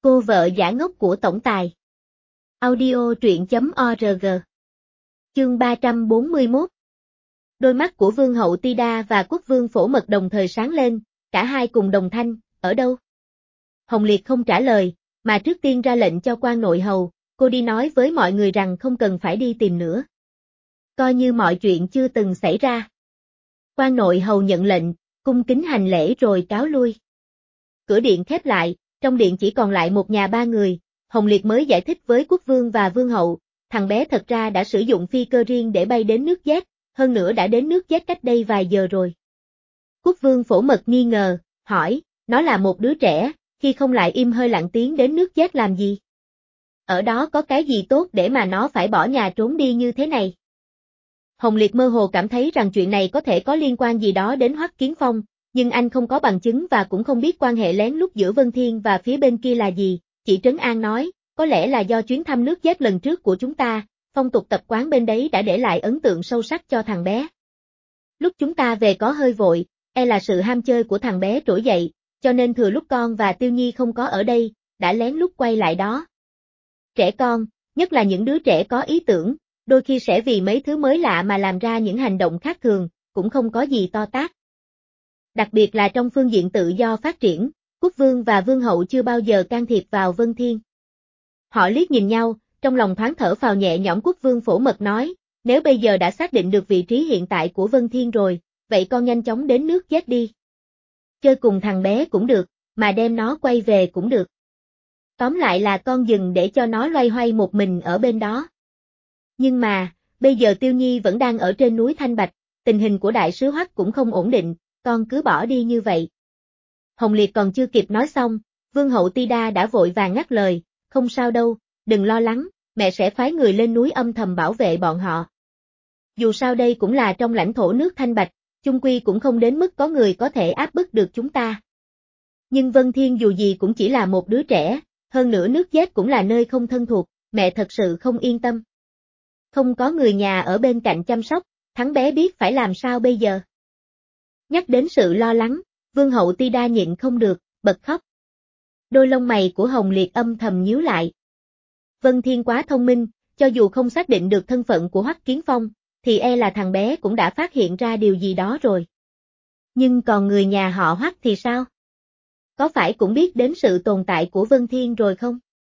Cô vợ giả ngốc của tổng tài. Audio truyện.org. Chương 341. Đôi mắt của Vương hậu Tida và Quốc vương Phổ Mật đồng thời sáng lên, cả hai cùng đồng thanh, ở đâu? Hồng Liệt không trả lời, mà trước tiên ra lệnh cho quan nội hầu, cô đi nói với mọi người rằng không cần phải đi tìm nữa. Coi như mọi chuyện chưa từng xảy ra. Quan nội hầu nhận lệnh, cung kính hành lễ rồi cáo lui. Cửa điện khép lại, trong điện chỉ còn lại một nhà ba người, Hồng Liệt mới giải thích với quốc vương và vương hậu, thằng bé thật ra đã sử dụng phi cơ riêng để bay đến nước Z, hơn nữa đã đến nước Z cách đây vài giờ rồi. Quốc vương Phổ Mật nghi ngờ, hỏi, nó là một đứa trẻ, khi không lại im hơi lặng tiếng đến nước Z làm gì? Ở đó có cái gì tốt để mà nó phải bỏ nhà trốn đi như thế này? Hồng Liệt mơ hồ cảm thấy rằng chuyện này có thể có liên quan gì đó đến Hoắc Kiến Phong, nhưng anh không có bằng chứng và cũng không biết quan hệ lén lút giữa Vân Thiên và phía bên kia là gì, chỉ trấn an nói, có lẽ là do chuyến thăm nước Z lần trước của chúng ta, phong tục tập quán bên đấy đã để lại ấn tượng sâu sắc cho thằng bé. Lúc chúng ta về có hơi vội, là sự ham chơi của thằng bé trỗi dậy, cho nên thừa lúc con và Tiêu Nhi không có ở đây, đã lén lút quay lại đó. Trẻ con, nhất là những đứa trẻ có ý tưởng, đôi khi sẽ vì mấy thứ mới lạ mà làm ra những hành động khác thường, cũng không có gì to tát. Đặc biệt là trong phương diện tự do phát triển, quốc vương và vương hậu chưa bao giờ can thiệp vào Vân Thiên. Họ liếc nhìn nhau, trong lòng thoáng thở phào nhẹ nhõm. Quốc vương Phổ Mật nói, nếu bây giờ đã xác định được vị trí hiện tại của Vân Thiên rồi, vậy con nhanh chóng đến nước Z đi. Chơi cùng thằng bé cũng được, mà đem nó quay về cũng được. Tóm lại là con đừng để cho nó loay hoay một mình ở bên đó. Nhưng mà, bây giờ Tiêu Nhi vẫn đang ở trên núi Thanh Bạch, tình hình của đại sứ Hoắc cũng không ổn định, con cứ bỏ đi như vậy. Hồng Liệt còn chưa kịp nói xong, Vương hậu Tida đã vội vàng ngắt lời, không sao đâu, đừng lo lắng, mẹ sẽ phái người lên núi âm thầm bảo vệ bọn họ. Dù sao đây cũng là trong lãnh thổ nước Thanh Bạch, chung quy cũng không đến mức có người có thể áp bức được chúng ta. Nhưng Vân Thiên dù gì cũng chỉ là một đứa trẻ, hơn nữa nước Z cũng là nơi không thân thuộc, mẹ thật sự không yên tâm. Không có người nhà ở bên cạnh chăm sóc, thằng bé biết phải làm sao bây giờ. Nhắc đến sự lo lắng, Vương hậu Tida nhịn không được, bật khóc. Đôi lông mày của Hồng Liệt âm thầm nhíu lại. Vân Thiên quá thông minh, cho dù không xác định được thân phận của Hoắc Kiến Phong, thì là thằng bé cũng đã phát hiện ra điều gì đó rồi. Nhưng còn người nhà họ Hoắc thì sao? Có phải cũng biết đến sự tồn tại của Vân Thiên rồi không?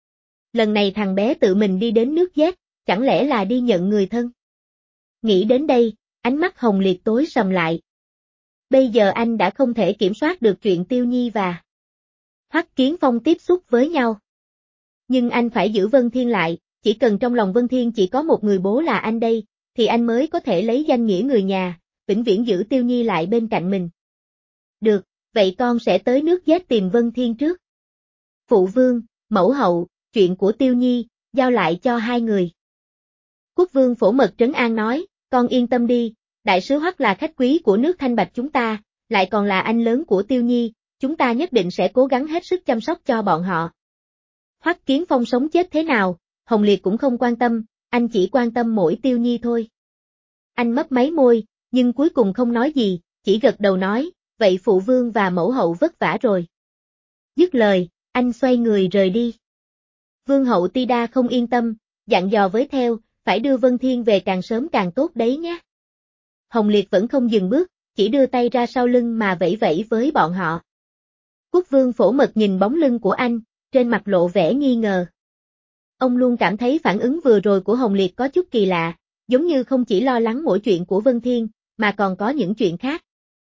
Lần này thằng bé tự mình đi đến nước Z, chẳng lẽ là đi nhận người thân? Nghĩ đến đây, ánh mắt Hồng Liệt tối sầm lại. Bây giờ anh đã không thể kiểm soát được chuyện Tiêu Nhi và Hoắc Kiến Phong tiếp xúc với nhau. Nhưng anh phải giữ Vân Thiên lại, chỉ cần trong lòng Vân Thiên chỉ có một người bố là anh đây, thì anh mới có thể lấy danh nghĩa người nhà, vĩnh viễn giữ Tiêu Nhi lại bên cạnh mình. Được, vậy con sẽ tới nước Z tìm Vân Thiên trước. Phụ vương, mẫu hậu, chuyện của Tiêu Nhi, giao lại cho hai người. Quốc vương Phổ Mật trấn an nói, con yên tâm đi, đại sứ Hoắc là khách quý của nước Thanh Bạch chúng ta, lại còn là anh lớn của Tiêu Nhi, chúng ta nhất định sẽ cố gắng hết sức chăm sóc cho bọn họ. Hoắc Kiến Phong sống chết thế nào, Hồng Liệt cũng không quan tâm, anh chỉ quan tâm mỗi Tiêu Nhi thôi. Anh mấp máy môi, nhưng cuối cùng không nói gì, chỉ gật đầu nói, vậy phụ vương và mẫu hậu vất vả rồi. Dứt lời, anh xoay người rời đi. Vương hậu Tida không yên tâm, dặn dò với theo, phải đưa Vân Thiên về càng sớm càng tốt đấy nhé. Hồng Liệt vẫn không dừng bước, chỉ đưa tay ra sau lưng mà vẫy vẫy với bọn họ. Quốc vương Phổ Mật nhìn bóng lưng của anh, trên mặt lộ vẻ nghi ngờ. Ông luôn cảm thấy phản ứng vừa rồi của Hồng Liệt có chút kỳ lạ, giống như không chỉ lo lắng mỗi chuyện của Vân Thiên, mà còn có những chuyện khác.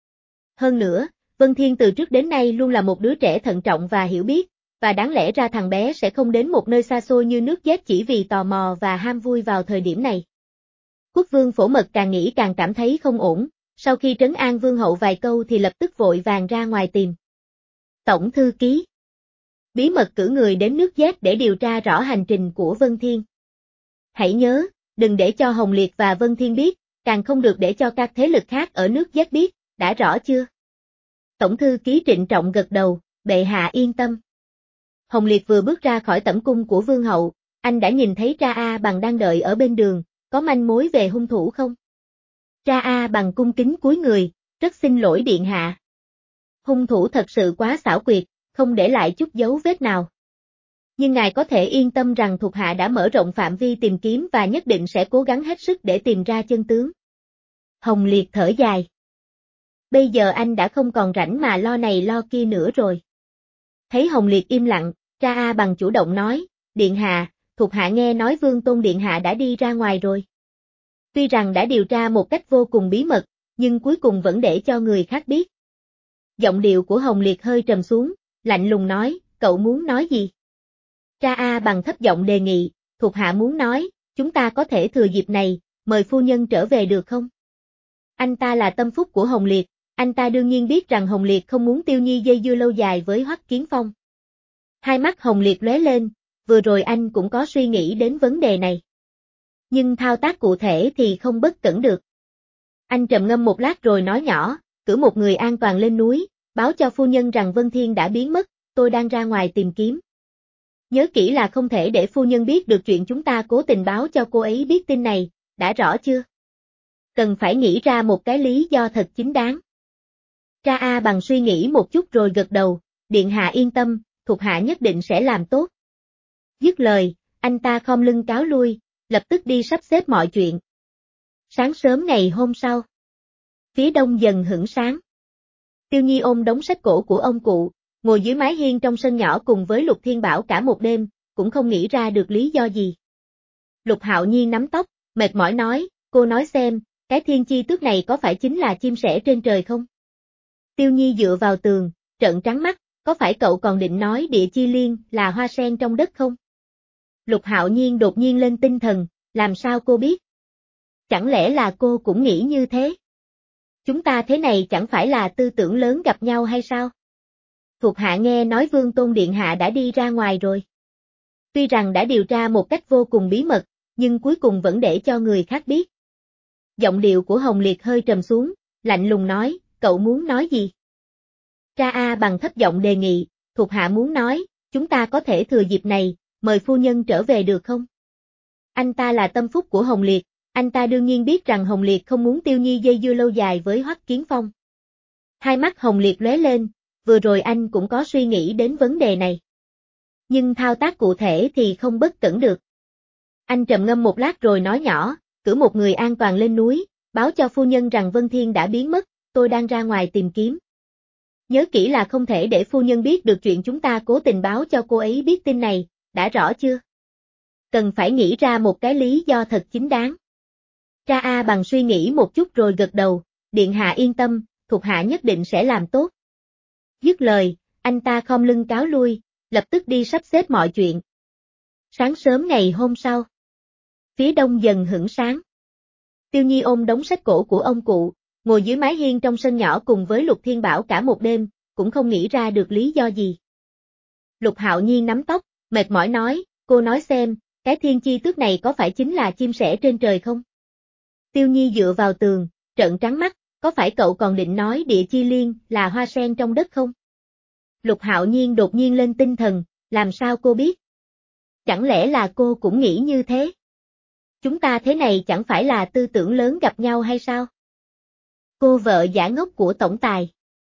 Hơn nữa, Vân Thiên từ trước đến nay luôn là một đứa trẻ thận trọng và hiểu biết, và đáng lẽ ra thằng bé sẽ không đến một nơi xa xôi như nước Z chỉ vì tò mò và ham vui vào thời điểm này. Quốc vương Phổ Mật càng nghĩ càng cảm thấy không ổn, sau khi trấn an vương hậu vài câu thì lập tức vội vàng ra ngoài tìm tổng thư ký. Bí mật cử người đến nước Z để điều tra rõ hành trình của Vân Thiên. Hãy nhớ, đừng để cho Hồng Liệt và Vân Thiên biết, càng không được để cho các thế lực khác ở nước Z biết, đã rõ chưa? Tổng thư ký trịnh trọng gật đầu, bệ hạ yên tâm. Hồng Liệt vừa bước ra khỏi tẩm cung của vương hậu, anh đã nhìn thấy Tra A Bằng đang đợi ở bên đường, có manh mối về hung thủ không? Tra A Bằng cung kính cúi người, rất xin lỗi điện hạ. Hung thủ thật sự quá xảo quyệt, không để lại chút dấu vết nào. Nhưng ngài có thể yên tâm rằng thuộc hạ đã mở rộng phạm vi tìm kiếm và nhất định sẽ cố gắng hết sức để tìm ra chân tướng. Hồng Liệt thở dài. Bây giờ anh đã không còn rảnh mà lo này lo kia nữa rồi. Thấy Hồng Liệt im lặng, Ra A Bằng chủ động nói, Điện hạ, thuộc hạ nghe nói Vương Tôn Điện hạ đã đi ra ngoài rồi. Tuy rằng đã điều tra một cách vô cùng bí mật, nhưng cuối cùng vẫn để cho người khác biết. Giọng điệu của Hồng Liệt hơi trầm xuống, lạnh lùng nói, cậu muốn nói gì? Ra A Bằng thấp giọng đề nghị, thuộc hạ muốn nói, chúng ta có thể thừa dịp này, mời phu nhân trở về được không? Anh ta là tâm phúc của Hồng Liệt, anh ta đương nhiên biết rằng Hồng Liệt không muốn Tiêu Nhi dây dưa lâu dài với Hoắc Kiến Phong. Hai mắt Hồng Liệt lóe lên, vừa rồi anh cũng có suy nghĩ đến vấn đề này. Nhưng thao tác cụ thể thì không bất cẩn được. Anh trầm ngâm một lát rồi nói nhỏ, cử một người an toàn lên núi, báo cho phu nhân rằng Vân Thiên đã biến mất, tôi đang ra ngoài tìm kiếm. Nhớ kỹ là không thể để phu nhân biết được chuyện chúng ta cố tình báo cho cô ấy biết tin này, đã rõ chưa? Cần phải nghĩ ra một cái lý do thật chính đáng. Ra A Bằng suy nghĩ một chút rồi gật đầu, điện hạ yên tâm, thuộc hạ nhất định sẽ làm tốt. Dứt lời, anh ta khom lưng cáo lui, lập tức đi sắp xếp mọi chuyện. Sáng sớm ngày hôm sau, phía đông dần hửng sáng. Tiêu Nhi ôm đống sách cổ của ông cụ, ngồi dưới mái hiên trong sân nhỏ cùng với Lục Thiên Bảo cả một đêm, cũng không nghĩ ra được lý do gì. Lục Hạo Nhiên nắm tóc, mệt mỏi nói, cô nói xem, cái thiên chi tước này có phải chính là chim sẻ trên trời không? Tiêu Nhi dựa vào tường, trợn trắng mắt, có phải cậu còn định nói địa chi liên là hoa sen trong đất không? Lục Hạo Nhiên đột nhiên lên tinh thần, làm sao cô biết? Chẳng lẽ là cô cũng nghĩ như thế? Chúng ta thế này chẳng phải là tư tưởng lớn gặp nhau hay sao? Thuộc hạ nghe nói Vương Tôn Điện hạ đã đi ra ngoài rồi. Tuy rằng đã điều tra một cách vô cùng bí mật, nhưng cuối cùng vẫn để cho người khác biết. Giọng điệu của Hồng Liệt hơi trầm xuống, lạnh lùng nói, cậu muốn nói gì? Ra A Bằng thấp giọng đề nghị, thuộc hạ muốn nói, chúng ta có thể thừa dịp này, mời phu nhân trở về được không? Anh ta là tâm phúc của Hồng Liệt, anh ta đương nhiên biết rằng Hồng Liệt không muốn Tiêu Nhi dây dưa lâu dài với Hoắc Kiến Phong. Hai mắt Hồng Liệt lóe lên, vừa rồi anh cũng có suy nghĩ đến vấn đề này. Nhưng thao tác cụ thể thì không bất cẩn được. Anh trầm ngâm một lát rồi nói nhỏ, cử một người an toàn lên núi, báo cho phu nhân rằng Vân Thiên đã biến mất, tôi đang ra ngoài tìm kiếm. Nhớ kỹ là không thể để phu nhân biết được chuyện chúng ta cố tình báo cho cô ấy biết tin này, đã rõ chưa? Cần phải nghĩ ra một cái lý do thật chính đáng. Ra A Bằng suy nghĩ một chút rồi gật đầu, điện hạ yên tâm, thuộc hạ nhất định sẽ làm tốt. Dứt lời, anh ta khom lưng cáo lui, lập tức đi sắp xếp mọi chuyện. Sáng sớm ngày hôm sau, phía đông dần hửng sáng. Tiêu Nhi ôm đống sách cổ của ông cụ, ngồi dưới mái hiên trong sân nhỏ cùng với Lục Thiên Bảo cả một đêm, cũng không nghĩ ra được lý do gì. Lục Hạo Nhiên nắm tóc, mệt mỏi nói, cô nói xem, cái thiên chi tước này có phải chính là chim sẻ trên trời không? Tiêu Nhi dựa vào tường, trợn trắng mắt, có phải cậu còn định nói địa chi liên là hoa sen trong đất không? Lục Hạo Nhiên đột nhiên lên tinh thần, làm sao cô biết? Chẳng lẽ là cô cũng nghĩ như thế? Chúng ta thế này chẳng phải là tư tưởng lớn gặp nhau hay sao? Cô vợ giả ngốc của tổng tài.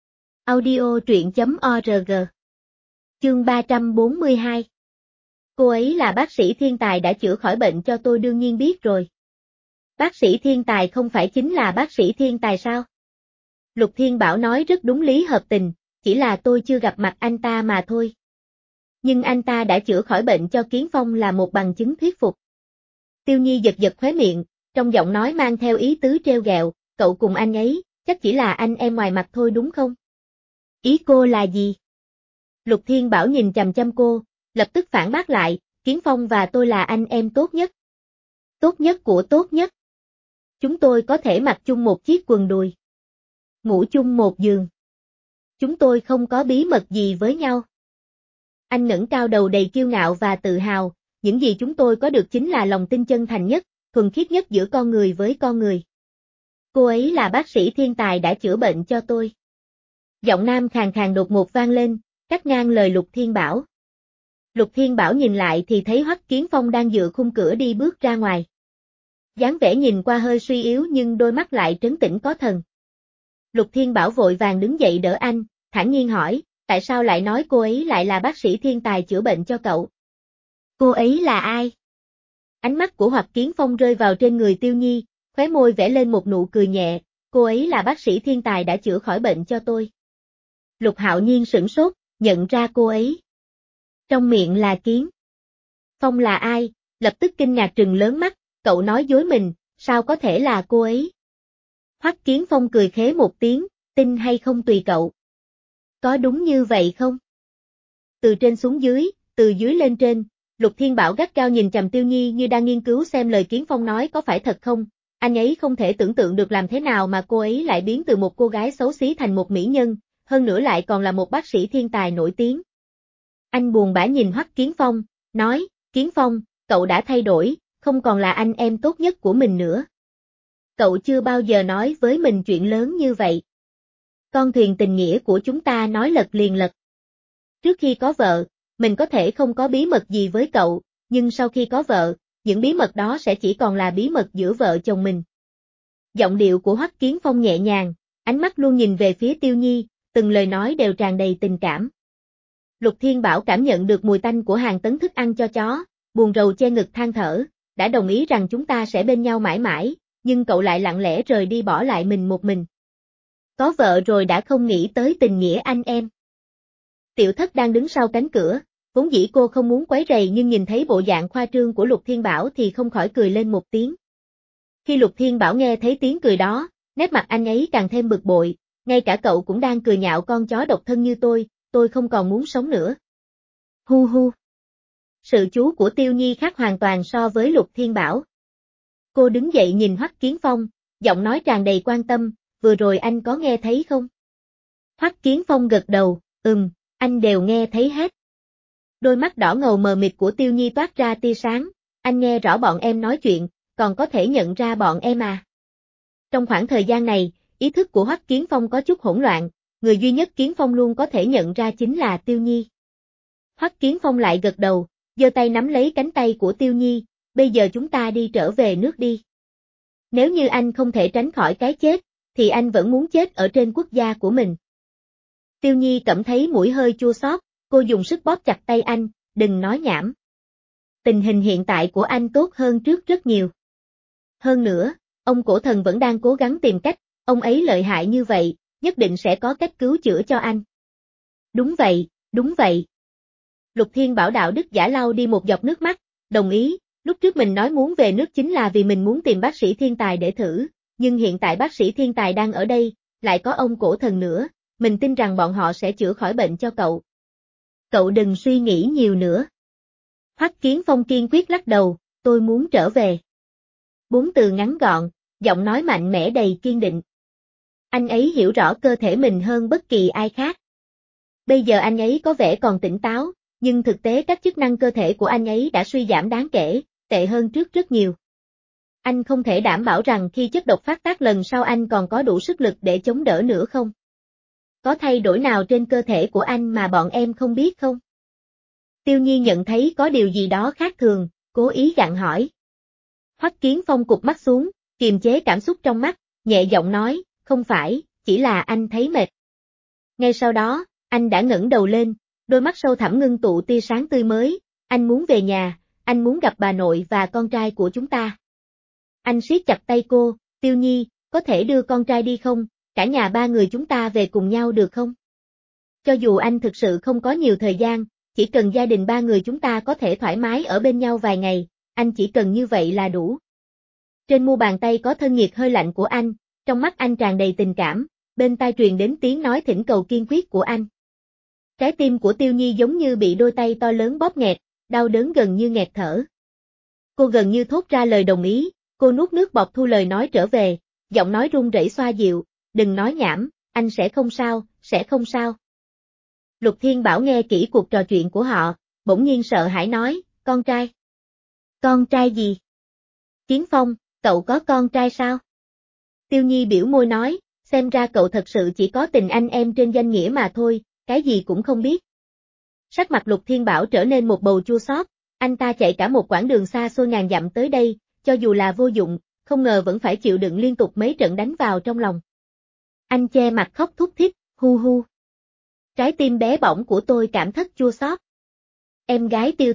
Audio truyện.org. Chương 342. Cô ấy là bác sĩ thiên tài đã chữa khỏi bệnh cho tôi đương nhiên biết rồi. Bác sĩ thiên tài không phải chính là bác sĩ thiên tài sao? Lục Thiên Bảo nói rất đúng lý hợp tình, chỉ là tôi chưa gặp mặt anh ta mà thôi. Nhưng anh ta đã chữa khỏi bệnh cho Kiến Phong là một bằng chứng thuyết phục. Tiêu Nhi giật giật khóe miệng, trong giọng nói mang theo ý tứ trêu ghẹo, cậu cùng anh ấy, chắc chỉ là anh em ngoài mặt thôi đúng không? Ý cô là gì? Lục Thiên Bảo nhìn chằm chằm cô, lập tức phản bác lại, Kiến Phong và tôi là anh em tốt nhất. Tốt nhất của tốt nhất. Chúng tôi có thể mặc chung một chiếc quần đùi. Ngủ chung một giường. Chúng tôi không có bí mật gì với nhau. Anh ngẩng cao đầu đầy kiêu ngạo và tự hào, những gì chúng tôi có được chính là lòng tin chân thành nhất, thuần khiết nhất giữa con người với con người. Cô ấy là bác sĩ thiên tài đã chữa bệnh cho tôi. Giọng nam khàn khàn đột ngột vang lên, cắt ngang lời Lục Thiên Bảo. Lục Thiên Bảo nhìn lại thì thấy Hoắc Kiến Phong đang dựa khung cửa đi bước ra ngoài. Dáng vẻ nhìn qua hơi suy yếu nhưng đôi mắt lại trấn tĩnh có thần. Lục Thiên Bảo vội vàng đứng dậy đỡ anh, thản nhiên hỏi, tại sao lại nói cô ấy lại là bác sĩ thiên tài chữa bệnh cho cậu? Cô ấy là ai? Ánh mắt của Hoặc Kiến Phong rơi vào trên người Tiêu Nhi, khóe môi vẽ lên một nụ cười nhẹ, cô ấy là bác sĩ thiên tài đã chữa khỏi bệnh cho tôi. Lục Hạo Nhiên sửng sốt, nhận ra cô ấy. Trong miệng là Kiến Phong là ai? Lập tức kinh ngạc trừng lớn mắt, cậu nói dối mình, sao có thể là cô ấy? Hoắc Kiến Phong cười khế một tiếng, tin hay không tùy cậu. Có đúng như vậy không? Từ trên xuống dưới, từ dưới lên trên, Lục Thiên Bảo gắt gao nhìn chằm Tiêu Nhi như đang nghiên cứu xem lời Kiến Phong nói có phải thật không. Anh ấy không thể tưởng tượng được làm thế nào mà cô ấy lại biến từ một cô gái xấu xí thành một mỹ nhân, hơn nữa lại còn là một bác sĩ thiên tài nổi tiếng. Anh buồn bã nhìn Hoắc Kiến Phong, nói, Kiến Phong, cậu đã thay đổi, không còn là anh em tốt nhất của mình nữa. Cậu chưa bao giờ nói với mình chuyện lớn như vậy. Con thuyền tình nghĩa của chúng ta nói lật liền lật. Trước khi có vợ, mình có thể không có bí mật gì với cậu, nhưng sau khi có vợ, những bí mật đó sẽ chỉ còn là bí mật giữa vợ chồng mình. Giọng điệu của Hoắc Kiến Phong nhẹ nhàng, ánh mắt luôn nhìn về phía Tiêu Nhi, từng lời nói đều tràn đầy tình cảm. Lục Thiên Bảo cảm nhận được mùi tanh của hàng tấn thức ăn cho chó, buồn rầu che ngực than thở, đã đồng ý rằng chúng ta sẽ bên nhau mãi mãi, nhưng cậu lại lặng lẽ rời đi bỏ lại mình một mình. Có vợ rồi đã không nghĩ tới tình nghĩa anh em. Tiểu Thất đang đứng sau cánh cửa, vốn dĩ cô không muốn quấy rầy nhưng nhìn thấy bộ dạng khoa trương của Lục Thiên Bảo thì không khỏi cười lên một tiếng. Khi Lục Thiên Bảo nghe thấy tiếng cười đó, nét mặt anh ấy càng thêm bực bội, ngay cả cậu cũng đang cười nhạo con chó độc thân như tôi không còn muốn sống nữa. Hu hu. Sự chú của Tiêu Nhi khác hoàn toàn so với Lục Thiên Bảo. Cô đứng dậy nhìn Hoắc Kiến Phong, giọng nói tràn đầy quan tâm, vừa rồi anh có nghe thấy không? Hoắc Kiến Phong gật đầu, anh đều nghe thấy hết. Đôi mắt đỏ ngầu mờ mịt của Tiêu Nhi toát ra tia sáng, anh nghe rõ bọn em nói chuyện, còn có thể nhận ra bọn em à? Trong khoảng thời gian này, ý thức của Hoắc Kiến Phong có chút hỗn loạn, người duy nhất Kiến Phong luôn có thể nhận ra chính là Tiêu Nhi. Hoắc Kiến Phong lại gật đầu, giơ tay nắm lấy cánh tay của Tiêu Nhi, bây giờ chúng ta đi trở về nước đi. Nếu như anh không thể tránh khỏi cái chết, thì anh vẫn muốn chết ở trên quốc gia của mình. Tiêu Nhi cảm thấy mũi hơi chua xót, cô dùng sức bóp chặt tay anh, đừng nói nhảm. Tình hình hiện tại của anh tốt hơn trước rất nhiều. Hơn nữa, ông cổ thần vẫn đang cố gắng tìm cách, ông ấy lợi hại như vậy, nhất định sẽ có cách cứu chữa cho anh. Đúng vậy, đúng vậy. Lục Thiên Bảo đạo đức giả lau đi một giọt nước mắt, đồng ý, lúc trước mình nói muốn về nước chính là vì mình muốn tìm bác sĩ thiên tài để thử, nhưng hiện tại bác sĩ thiên tài đang ở đây, lại có ông cổ thần nữa, mình tin rằng bọn họ sẽ chữa khỏi bệnh cho cậu. Cậu đừng suy nghĩ nhiều nữa. Hoắc Kiến Phong kiên quyết lắc đầu, tôi muốn trở về. 4 từ ngắn gọn, giọng nói mạnh mẽ đầy kiên định. Anh ấy hiểu rõ cơ thể mình hơn bất kỳ ai khác. Bây giờ anh ấy có vẻ còn tỉnh táo, nhưng thực tế các chức năng cơ thể của anh ấy đã suy giảm đáng kể, tệ hơn trước rất nhiều. Anh không thể đảm bảo rằng khi chất độc phát tác lần sau anh còn có đủ sức lực để chống đỡ nữa không? Có thay đổi nào trên cơ thể của anh mà bọn em không biết không? Tiêu Nhi nhận thấy có điều gì đó khác thường, cố ý gặng hỏi. Hoắc Kiến Phong cụp mắt xuống, kiềm chế cảm xúc trong mắt, nhẹ giọng nói, không phải, chỉ là anh thấy mệt. Ngay sau đó, anh đã ngẩng đầu lên, đôi mắt sâu thẳm ngưng tụ tia sáng tươi mới, anh muốn về nhà, anh muốn gặp bà nội và con trai của chúng ta. Anh siết chặt tay cô, Tiêu Nhi, có thể đưa con trai đi không, cả nhà ba người chúng ta về cùng nhau được không? Cho dù anh thực sự không có nhiều thời gian, chỉ cần gia đình ba người chúng ta có thể thoải mái ở bên nhau vài ngày, anh chỉ cần như vậy là đủ. Trên mu bàn tay có thân nhiệt hơi lạnh của anh, trong mắt anh tràn đầy tình cảm, bên tai truyền đến tiếng nói thỉnh cầu kiên quyết của anh. Trái tim của Tiêu Nhi giống như bị đôi tay to lớn bóp nghẹt, đau đớn gần như nghẹt thở. Cô gần như thốt ra lời đồng ý, cô nuốt nước bọt thu lời nói trở về, giọng nói run rẩy xoa dịu, đừng nói nhảm, anh sẽ không sao, sẽ không sao. Lục Thiên Bảo nghe kỹ cuộc trò chuyện của họ, bỗng nhiên sợ hãi nói, con trai. Con trai gì? Kiến Phong, cậu có con trai sao? Tiêu Nhi biểu môi nói, xem ra cậu thật sự chỉ có tình anh em trên danh nghĩa mà thôi, cái gì cũng không biết. Sắc mặt Lục Thiên Bảo trở nên một bầu chua xót, anh ta chạy cả một quãng đường xa xôi ngàn dặm tới đây, cho dù là vô dụng, không ngờ vẫn phải chịu đựng liên tục mấy trận đánh vào trong lòng. Anh che mặt khóc thút thít, hu hu. Trái tim bé bỏng của tôi cảm thất chua xót. Em gái Tiêu Thất,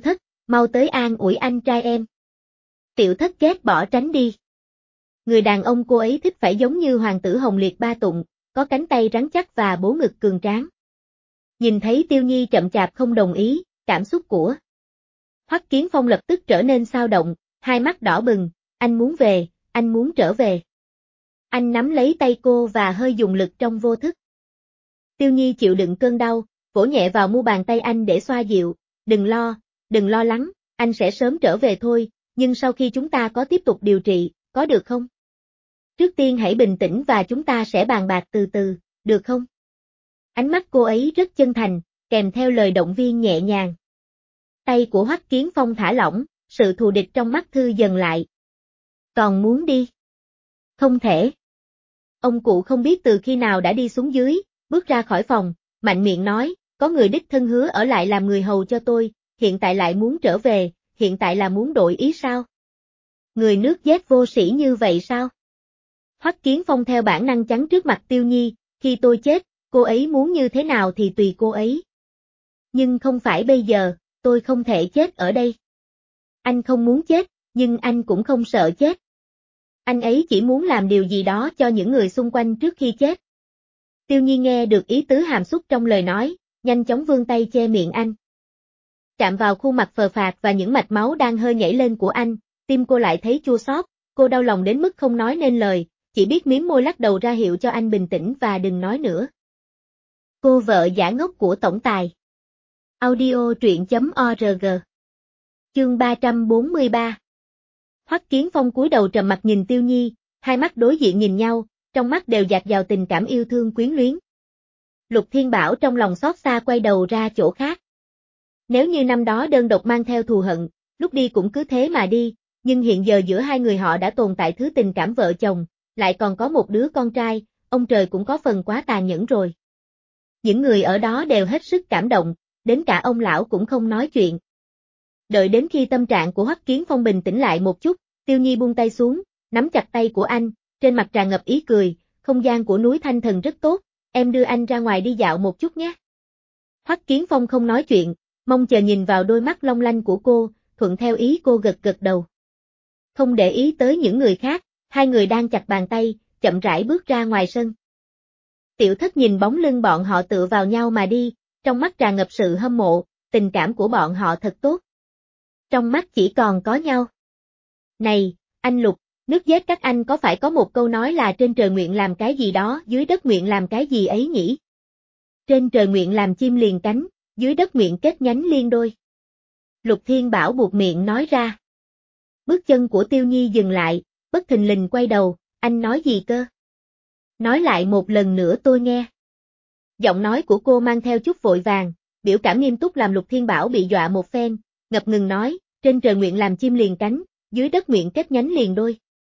mau tới an ủi anh trai em. Tiểu Thất ghét bỏ tránh đi. Người đàn ông cô ấy thích phải giống như hoàng tử Hồng Liệt Ba Tụng, có cánh tay rắn chắc và bố ngực cường tráng. Nhìn thấy Tiêu Nhi chậm chạp không đồng ý, cảm xúc của Hoắc Kiến Phong lập tức trở nên xao động, hai mắt đỏ bừng, anh muốn về, anh muốn trở về. Anh nắm lấy tay cô và hơi dùng lực trong vô thức. Tiêu Nhi chịu đựng cơn đau, vỗ nhẹ vào mu bàn tay anh để xoa dịu, đừng lo lắng, anh sẽ sớm trở về thôi, nhưng sau khi chúng ta có tiếp tục điều trị, có được không? Trước tiên hãy bình tĩnh và chúng ta sẽ bàn bạc từ từ, được không? Ánh mắt cô ấy rất chân thành, kèm theo lời động viên nhẹ nhàng. Tay của Hoắc Kiến Phong thả lỏng, sự thù địch trong mắt Thư dần lại. Còn muốn đi? Không thể. Ông cụ không biết từ khi nào đã đi xuống dưới, bước ra khỏi phòng, mạnh miệng nói, có người đích thân hứa ở lại làm người hầu cho tôi, hiện tại lại muốn trở về, hiện tại là muốn đổi ý sao? Người nước dét vô sĩ như vậy sao? Hoắc Kiến Phong theo bản năng chắn trước mặt Tiêu Nhi, khi tôi chết, cô ấy muốn như thế nào thì tùy cô ấy. Nhưng không phải bây giờ, tôi không thể chết ở đây. Anh không muốn chết, nhưng anh cũng không sợ chết. Anh ấy chỉ muốn làm điều gì đó cho những người xung quanh trước khi chết. Tiêu Nhi nghe được ý tứ hàm xúc trong lời nói, nhanh chóng vươn tay che miệng anh. Chạm vào khuôn mặt phờ phạc và những mạch máu đang hơi nhảy lên của anh, tim cô lại thấy chua xót, cô đau lòng đến mức không nói nên lời, chỉ biết mím môi lắc đầu ra hiệu cho anh bình tĩnh và đừng nói nữa. Cô vợ giả ngốc của tổng tài. Audio truyện.org. Chương 343. Hoắc Kiến Phong cúi đầu trầm mặt nhìn Tiêu Nhi, hai mắt đối diện nhìn nhau, trong mắt đều dạt dào tình cảm yêu thương quyến luyến. Lục Thiên Bảo trong lòng xót xa quay đầu ra chỗ khác. Nếu như năm đó đơn độc mang theo thù hận, lúc đi cũng cứ thế mà đi, nhưng hiện giờ giữa hai người họ đã tồn tại thứ tình cảm vợ chồng, lại còn có một đứa con trai, ông trời cũng có phần quá tàn nhẫn rồi. Những người ở đó đều hết sức cảm động, đến cả ông lão cũng không nói chuyện. Đợi đến khi tâm trạng của Hoắc Kiến Phong bình tĩnh lại một chút, Tiêu Nhi buông tay xuống, nắm chặt tay của anh, trên mặt tràn ngập ý cười, không gian của núi Thanh Thần rất tốt, em đưa anh ra ngoài đi dạo một chút nhé. Hoắc Kiến Phong không nói chuyện, mong chờ nhìn vào đôi mắt long lanh của cô, thuận theo ý cô gật gật đầu. Không để ý tới những người khác, hai người đang chặt bàn tay, chậm rãi bước ra ngoài sân. Tiểu Thất nhìn bóng lưng bọn họ tựa vào nhau mà đi, trong mắt tràn ngập sự hâm mộ, tình cảm của bọn họ thật tốt. Trong mắt chỉ còn có nhau. Này, anh Lục, nước dết các anh có phải có một câu nói là trên trời nguyện làm cái gì đó, dưới đất nguyện làm cái gì ấy nhỉ? Trên trời nguyện làm chim liền cánh, dưới đất nguyện kết nhánh liên đôi. Lục Thiên Bảo buột miệng nói ra. Bước chân của Tiêu Nhi dừng lại, bất thình lình quay đầu, anh nói gì cơ? Nói lại một lần nữa tôi nghe. Giọng nói của cô mang theo chút vội vàng, biểu cảm nghiêm túc làm Lục Thiên Bảo bị dọa một phen, ngập ngừng nói, trên trời nguyện làm chim liền cánh, dưới đất nguyện kết nhánh liền đôi.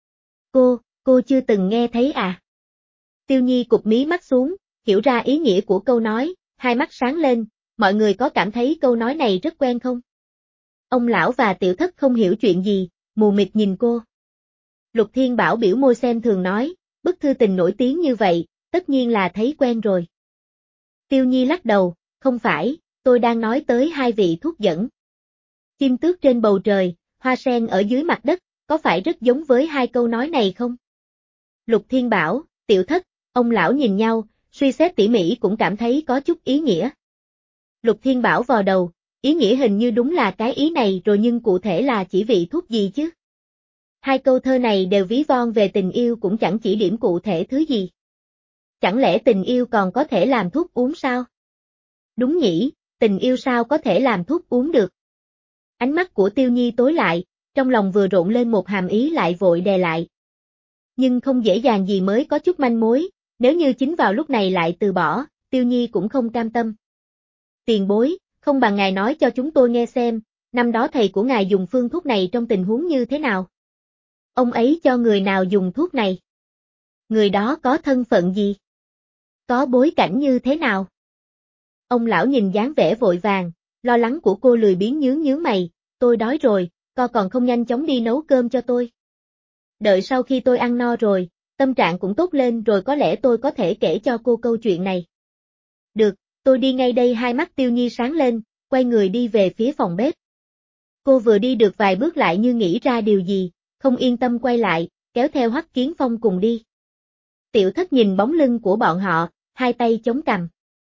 Cô chưa từng nghe thấy à? Tiêu Nhi cụp mí mắt xuống, hiểu ra ý nghĩa của câu nói, hai mắt sáng lên, mọi người có cảm thấy câu nói này rất quen không? Ông lão và Tiểu Thất không hiểu chuyện gì, mù mịt nhìn cô. Lục Thiên Bảo biểu môi xem thường nói, bức thư tình nổi tiếng như vậy, tất nhiên là thấy quen rồi. Tiêu Nhi lắc đầu, không phải, tôi đang nói tới hai vị thuốc dẫn. Chim tước trên bầu trời, hoa sen ở dưới mặt đất, có phải rất giống với hai câu nói này không? Lục Thiên Bảo, Tiểu Thất, ông lão nhìn nhau, suy xét tỉ mỉ cũng cảm thấy có chút ý nghĩa. Lục Thiên Bảo vò đầu, ý nghĩa hình như đúng là cái ý này rồi nhưng cụ thể là chỉ vị thuốc gì chứ? Hai câu thơ này đều ví von về tình yêu cũng chẳng chỉ điểm cụ thể thứ gì. Chẳng lẽ tình yêu còn có thể làm thuốc uống sao? Đúng nhỉ, tình yêu sao có thể làm thuốc uống được? Ánh mắt của Tiêu Nhi tối lại, trong lòng vừa rộn lên một hàm ý lại vội đè lại. Nhưng không dễ dàng gì mới có chút manh mối, nếu như chính vào lúc này lại từ bỏ, Tiêu Nhi cũng không cam tâm. Tiền bối, không bằng ngài nói cho chúng tôi nghe xem, năm đó thầy của ngài dùng phương thuốc này trong tình huống như thế nào? Ông ấy cho người nào dùng thuốc này? Người đó có thân phận gì? Có bối cảnh như thế nào? Ông lão nhìn dáng vẻ vội vàng, lo lắng của cô lười biếng nhướng nhướng mày, tôi đói rồi, co còn không nhanh chóng đi nấu cơm cho tôi. Đợi sau khi tôi ăn no rồi, tâm trạng cũng tốt lên rồi có lẽ tôi có thể kể cho cô câu chuyện này. Được, tôi đi ngay đây. Hai mắt Tiêu Nhi sáng lên, quay người đi về phía phòng bếp. Cô vừa đi được vài bước lại như nghĩ ra điều gì, không yên tâm quay lại, kéo theo Hoắc Kiến Phong cùng đi. Tiểu Thất nhìn bóng lưng của bọn họ, hai tay chống cằm.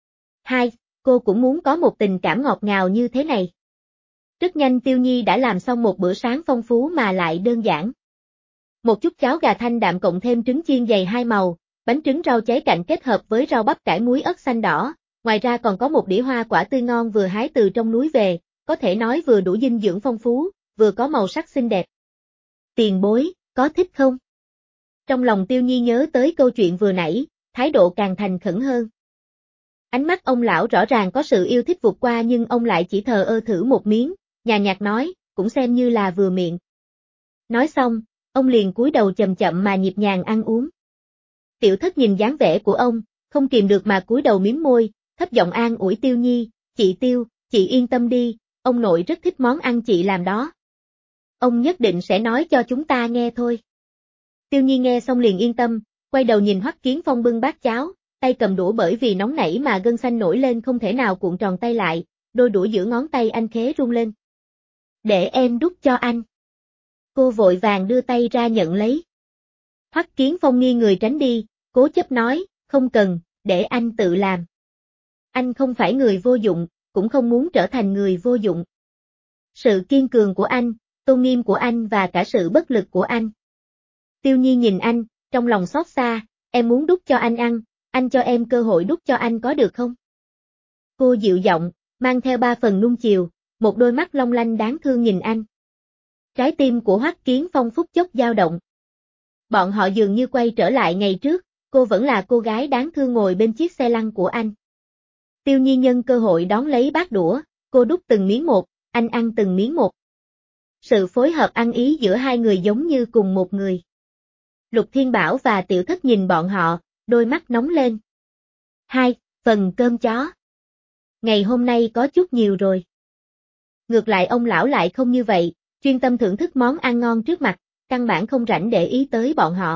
Cô cũng muốn có một tình cảm ngọt ngào như thế này. Rất nhanh Tiêu Nhi đã làm xong một bữa sáng phong phú mà lại đơn giản. Một chút cháo gà thanh đạm cộng thêm trứng chiên dày hai màu, bánh trứng rau cháy cạnh kết hợp với rau bắp cải muối ớt xanh đỏ, ngoài ra còn có một đĩa hoa quả tươi ngon vừa hái từ trong núi về, có thể nói vừa đủ dinh dưỡng phong phú, vừa có màu sắc xinh đẹp. Tiền bối, có thích không? Trong lòng Tiêu Nhi nhớ tới câu chuyện vừa nãy, thái độ càng thành khẩn hơn. Ánh mắt ông lão rõ ràng có sự yêu thích vụt qua nhưng ông lại chỉ thờ ơ thử một miếng, nhàn nhạt nói, cũng xem như là vừa miệng. Nói xong, ông liền cúi đầu chậm chậm mà nhịp nhàng ăn uống. Tiểu Thất nhìn dáng vẻ của ông, không kìm được mà cúi đầu mím môi, thấp giọng an ủi Tiêu Nhi, chị Tiêu, chị yên tâm đi, ông nội rất thích món ăn chị làm đó. Ông nhất định sẽ nói cho chúng ta nghe thôi. Tiêu Nhi nghe xong liền yên tâm, quay đầu nhìn Hoắc Kiến Phong bưng bát cháo, tay cầm đũa bởi vì nóng nảy mà gân xanh nổi lên không thể nào cuộn tròn tay lại, đôi đũa giữa ngón tay anh khế rung lên. Để em đút cho anh. Cô vội vàng đưa tay ra nhận lấy. Hoắc Kiến Phong nghiêng người tránh đi, cố chấp nói, không cần, để anh tự làm. Anh không phải người vô dụng, cũng không muốn trở thành người vô dụng. Sự kiên cường của anh, tôn nghiêm của anh và cả sự bất lực của anh. Tiêu Nhi nhìn anh, trong lòng xót xa, em muốn đút cho anh cho em cơ hội đút cho anh có được không? Cô dịu giọng, mang theo ba phần nuông chiều, một đôi mắt long lanh đáng thương nhìn anh. Trái tim của Hoắc Kiến Phong phút chốc dao động. Bọn họ dường như quay trở lại ngày trước, cô vẫn là cô gái đáng thương ngồi bên chiếc xe lăn của anh. Tiêu Nhi nhân cơ hội đón lấy bát đũa, cô đút từng miếng một, anh ăn từng miếng một. Sự phối hợp ăn ý giữa hai người giống như cùng một người. Lục Thiên Bảo và Tiểu Thất nhìn bọn họ, đôi mắt nóng lên. 2. Phần cơm chó. Ngày hôm nay có chút nhiều rồi. Ngược lại ông lão lại không như vậy, chuyên tâm thưởng thức món ăn ngon trước mặt, căn bản không rảnh để ý tới bọn họ.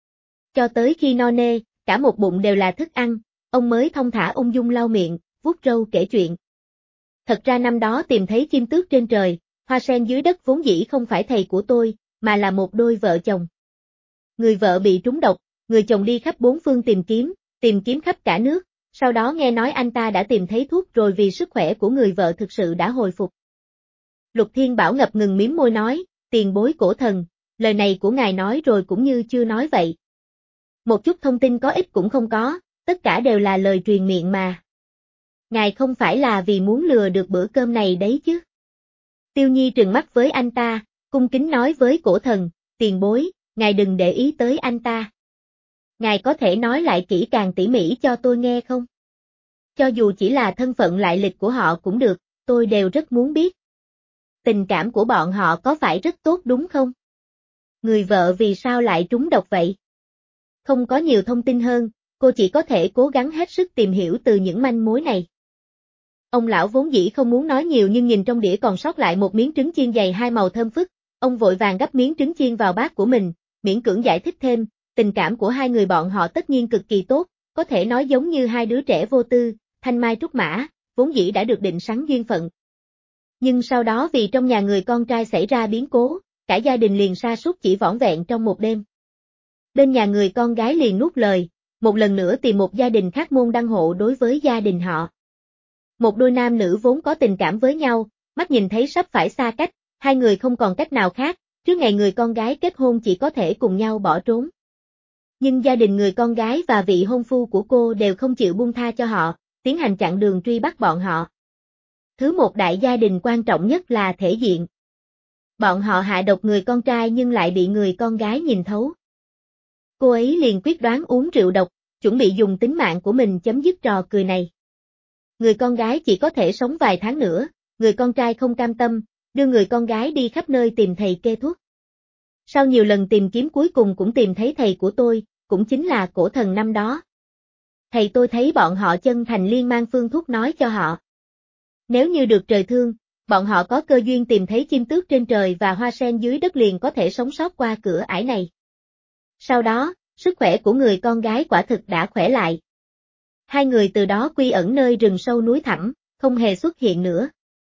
Cho tới khi no nê, cả một bụng đều là thức ăn, ông mới thong thả ung dung lau miệng, vuốt râu kể chuyện. Thật ra năm đó tìm thấy chim tước trên trời, hoa sen dưới đất vốn dĩ không phải thầy của tôi, mà là một đôi vợ chồng. Người vợ bị trúng độc, người chồng đi khắp bốn phương tìm kiếm khắp cả nước, sau đó nghe nói anh ta đã tìm thấy thuốc rồi vì sức khỏe của người vợ thực sự đã hồi phục. Lục Thiên Bảo ngập ngừng mím môi nói, tiền bối cổ thần, lời này của ngài nói rồi cũng như chưa nói vậy. Một chút thông tin có ích cũng không có, tất cả đều là lời truyền miệng mà. Ngài không phải là vì muốn lừa được bữa cơm này đấy chứ. Tiêu Nhi trừng mắt với anh ta, cung kính nói với cổ thần, tiền bối, ngài đừng để ý tới anh ta. Ngài có thể nói lại kỹ càng tỉ mỉ cho tôi nghe không? Cho dù chỉ là thân phận lại lịch của họ cũng được, tôi đều rất muốn biết. Tình cảm của bọn họ có phải rất tốt đúng không? Người vợ vì sao lại trúng độc vậy? Không có nhiều thông tin hơn, cô chỉ có thể cố gắng hết sức tìm hiểu từ những manh mối này. Ông lão vốn dĩ không muốn nói nhiều nhưng nhìn trong đĩa còn sót lại một miếng trứng chiên dày hai màu thơm phức, ông vội vàng gắp miếng trứng chiên vào bát của mình, miễn cưỡng giải thích thêm, tình cảm của hai người bọn họ tất nhiên cực kỳ tốt, có thể nói giống như hai đứa trẻ vô tư, thanh mai trúc mã, vốn dĩ đã được định sẵn duyên phận. Nhưng sau đó vì trong nhà người con trai xảy ra biến cố, cả gia đình liền sa sút chỉ vỏn vẹn trong một đêm. Bên nhà người con gái liền nuốt lời, một lần nữa tìm một gia đình khác môn đăng hộ đối với gia đình họ. Một đôi nam nữ vốn có tình cảm với nhau, mắt nhìn thấy sắp phải xa cách, hai người không còn cách nào khác, trước ngày người con gái kết hôn chỉ có thể cùng nhau bỏ trốn. Nhưng gia đình người con gái và vị hôn phu của cô đều không chịu buông tha cho họ, tiến hành chặn đường truy bắt bọn họ. Thứ một đại gia đình quan trọng nhất là thể diện. Bọn họ hạ độc người con trai nhưng lại bị người con gái nhìn thấu. Cô ấy liền quyết đoán uống rượu độc, chuẩn bị dùng tính mạng của mình chấm dứt trò cười này. Người con gái chỉ có thể sống vài tháng nữa, người con trai không cam tâm, đưa người con gái đi khắp nơi tìm thầy kê thuốc. Sau nhiều lần tìm kiếm cuối cùng cũng tìm thấy thầy của tôi, cũng chính là cổ thần năm đó. Thầy tôi thấy bọn họ chân thành liên mang phương thuốc nói cho họ. Nếu như được trời thương, bọn họ có cơ duyên tìm thấy chim tước trên trời và hoa sen dưới đất liền có thể sống sót qua cửa ải này. Sau đó, sức khỏe của người con gái quả thực đã khỏe lại. Hai người từ đó quy ẩn nơi rừng sâu núi thẳm, không hề xuất hiện nữa.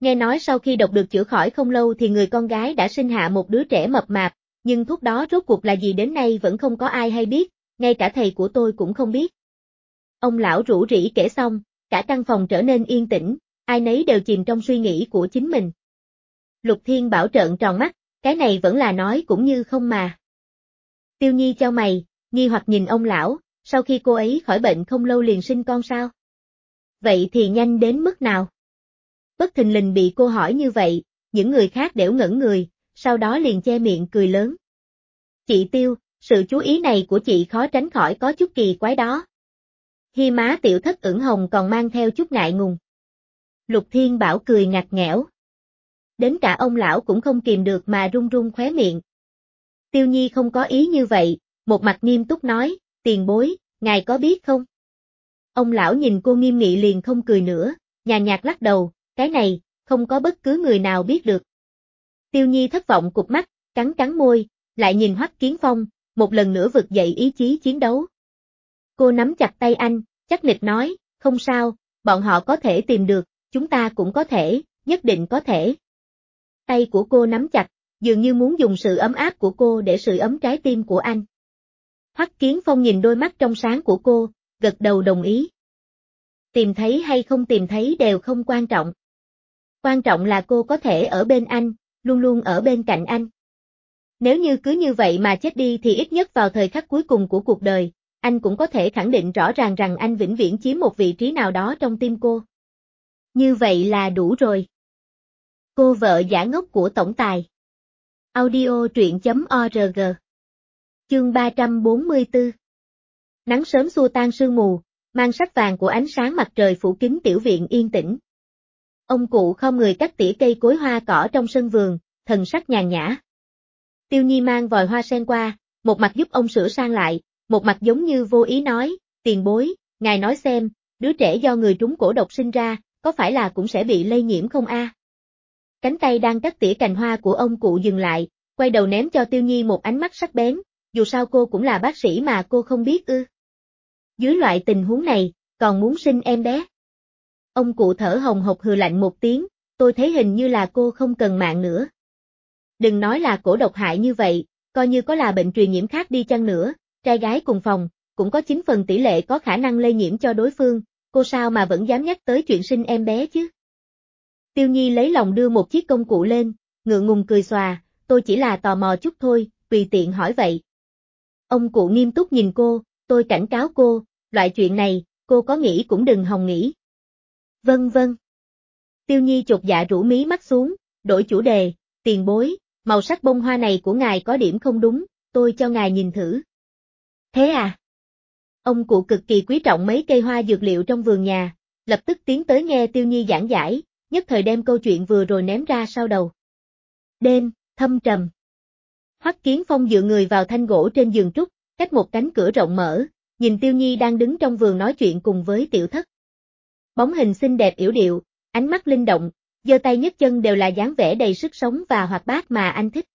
Nghe nói sau khi độc được chữa khỏi không lâu thì người con gái đã sinh hạ một đứa trẻ mập mạp, nhưng thuốc đó rốt cuộc là gì đến nay vẫn không có ai hay biết, ngay cả thầy của tôi cũng không biết. Ông lão rủ rỉ kể xong, cả căn phòng trở nên yên tĩnh, ai nấy đều chìm trong suy nghĩ của chính mình. Lục Thiên Bảo trợn tròn mắt, cái này vẫn là nói cũng như không mà. Tiêu Nhi chau mày, nghi hoặc nhìn ông lão, sau khi cô ấy khỏi bệnh không lâu liền sinh con sao? Vậy thì nhanh đến mức nào? Bất thình lình bị cô hỏi như vậy, những người khác đều ngẩn người, sau đó liền che miệng cười lớn. Chị Tiêu, sự chú ý này của chị khó tránh khỏi có chút kỳ quái đó. Hi má Tiểu Thất ửng hồng còn mang theo chút ngại ngùng. Lục Thiên Bảo cười ngặt nghẽo. Đến cả ông lão cũng không kìm được mà run run khóe miệng. Tiêu Nhi không có ý như vậy, một mặt nghiêm túc nói, tiền bối, ngài có biết không? Ông lão nhìn cô nghiêm nghị liền không cười nữa, nhàn nhạt lắc đầu, cái này, không có bất cứ người nào biết được. Tiêu Nhi thất vọng cụp mắt, cắn cắn môi, lại nhìn Hoắc Kiến Phong, một lần nữa vực dậy ý chí chiến đấu. Cô nắm chặt tay anh, chắc nịch nói, không sao, bọn họ có thể tìm được, chúng ta cũng có thể, nhất định có thể. Tay của cô nắm chặt, dường như muốn dùng sự ấm áp của cô để sưởi ấm trái tim của anh. Hoắc Kiến Phong nhìn đôi mắt trong sáng của cô, gật đầu đồng ý. Tìm thấy hay không tìm thấy đều không quan trọng. Quan trọng là cô có thể ở bên anh, luôn luôn ở bên cạnh anh. Nếu như cứ như vậy mà chết đi thì ít nhất vào thời khắc cuối cùng của cuộc đời, anh cũng có thể khẳng định rõ ràng rằng anh vĩnh viễn chiếm một vị trí nào đó trong tim cô. Như vậy là đủ rồi. Cô vợ giả ngốc của tổng tài. Audio truyện.org. Chương 344. Nắng sớm xua tan sương mù, mang sắc vàng của ánh sáng mặt trời phủ kín tiểu viện yên tĩnh. Ông cụ khom người cắt tỉa cây cối hoa cỏ trong sân vườn, thần sắc nhàn nhã. Tiêu Nhi mang vòi hoa sen qua, một mặt giúp ông sửa sang lại, một mặt giống như vô ý nói, tiền bối, ngài nói xem, đứa trẻ do người trúng cổ độc sinh ra, có phải là cũng sẽ bị lây nhiễm không a? Cánh tay đang cắt tỉa cành hoa của ông cụ dừng lại, quay đầu ném cho Tiêu Nhi một ánh mắt sắc bén, dù sao cô cũng là bác sĩ mà cô không biết ư. Dưới loại tình huống này, còn muốn sinh em bé. Ông cụ thở hồng hộc hừ lạnh một tiếng, tôi thấy hình như là cô không cần mạng nữa. Đừng nói là cổ độc hại như vậy, coi như có là bệnh truyền nhiễm khác đi chăng nữa, trai gái cùng phòng, cũng có 9 phần tỷ lệ có khả năng lây nhiễm cho đối phương, cô sao mà vẫn dám nhắc tới chuyện sinh em bé chứ? Tiêu Nhi lấy lòng đưa một chiếc công cụ lên, ngượng ngùng cười xòa, tôi chỉ là tò mò chút thôi, tùy tiện hỏi vậy. Ông cụ nghiêm túc nhìn cô, tôi cảnh cáo cô, loại chuyện này, cô có nghĩ cũng đừng hòng nghĩ. Vâng vâng. Tiêu Nhi chột dạ rũ mí mắt xuống, đổi chủ đề, tiền bối, màu sắc bông hoa này của ngài có điểm không đúng, tôi cho ngài nhìn thử. Thế à? Ông cụ cực kỳ quý trọng mấy cây hoa dược liệu trong vườn nhà, lập tức tiến tới nghe Tiêu Nhi giảng giải, nhất thời đem câu chuyện vừa rồi ném ra sau đầu. Đêm, thâm trầm. Hoắc Kiến Phong dựa người vào thanh gỗ trên giường trúc, cách một cánh cửa rộng mở, nhìn Tiêu Nhi đang đứng trong vườn nói chuyện cùng với Tiểu Thất. Bóng hình xinh đẹp yểu điệu, ánh mắt linh động, giơ tay nhấc chân đều là dáng vẻ đầy sức sống và hoạt bát mà anh thích.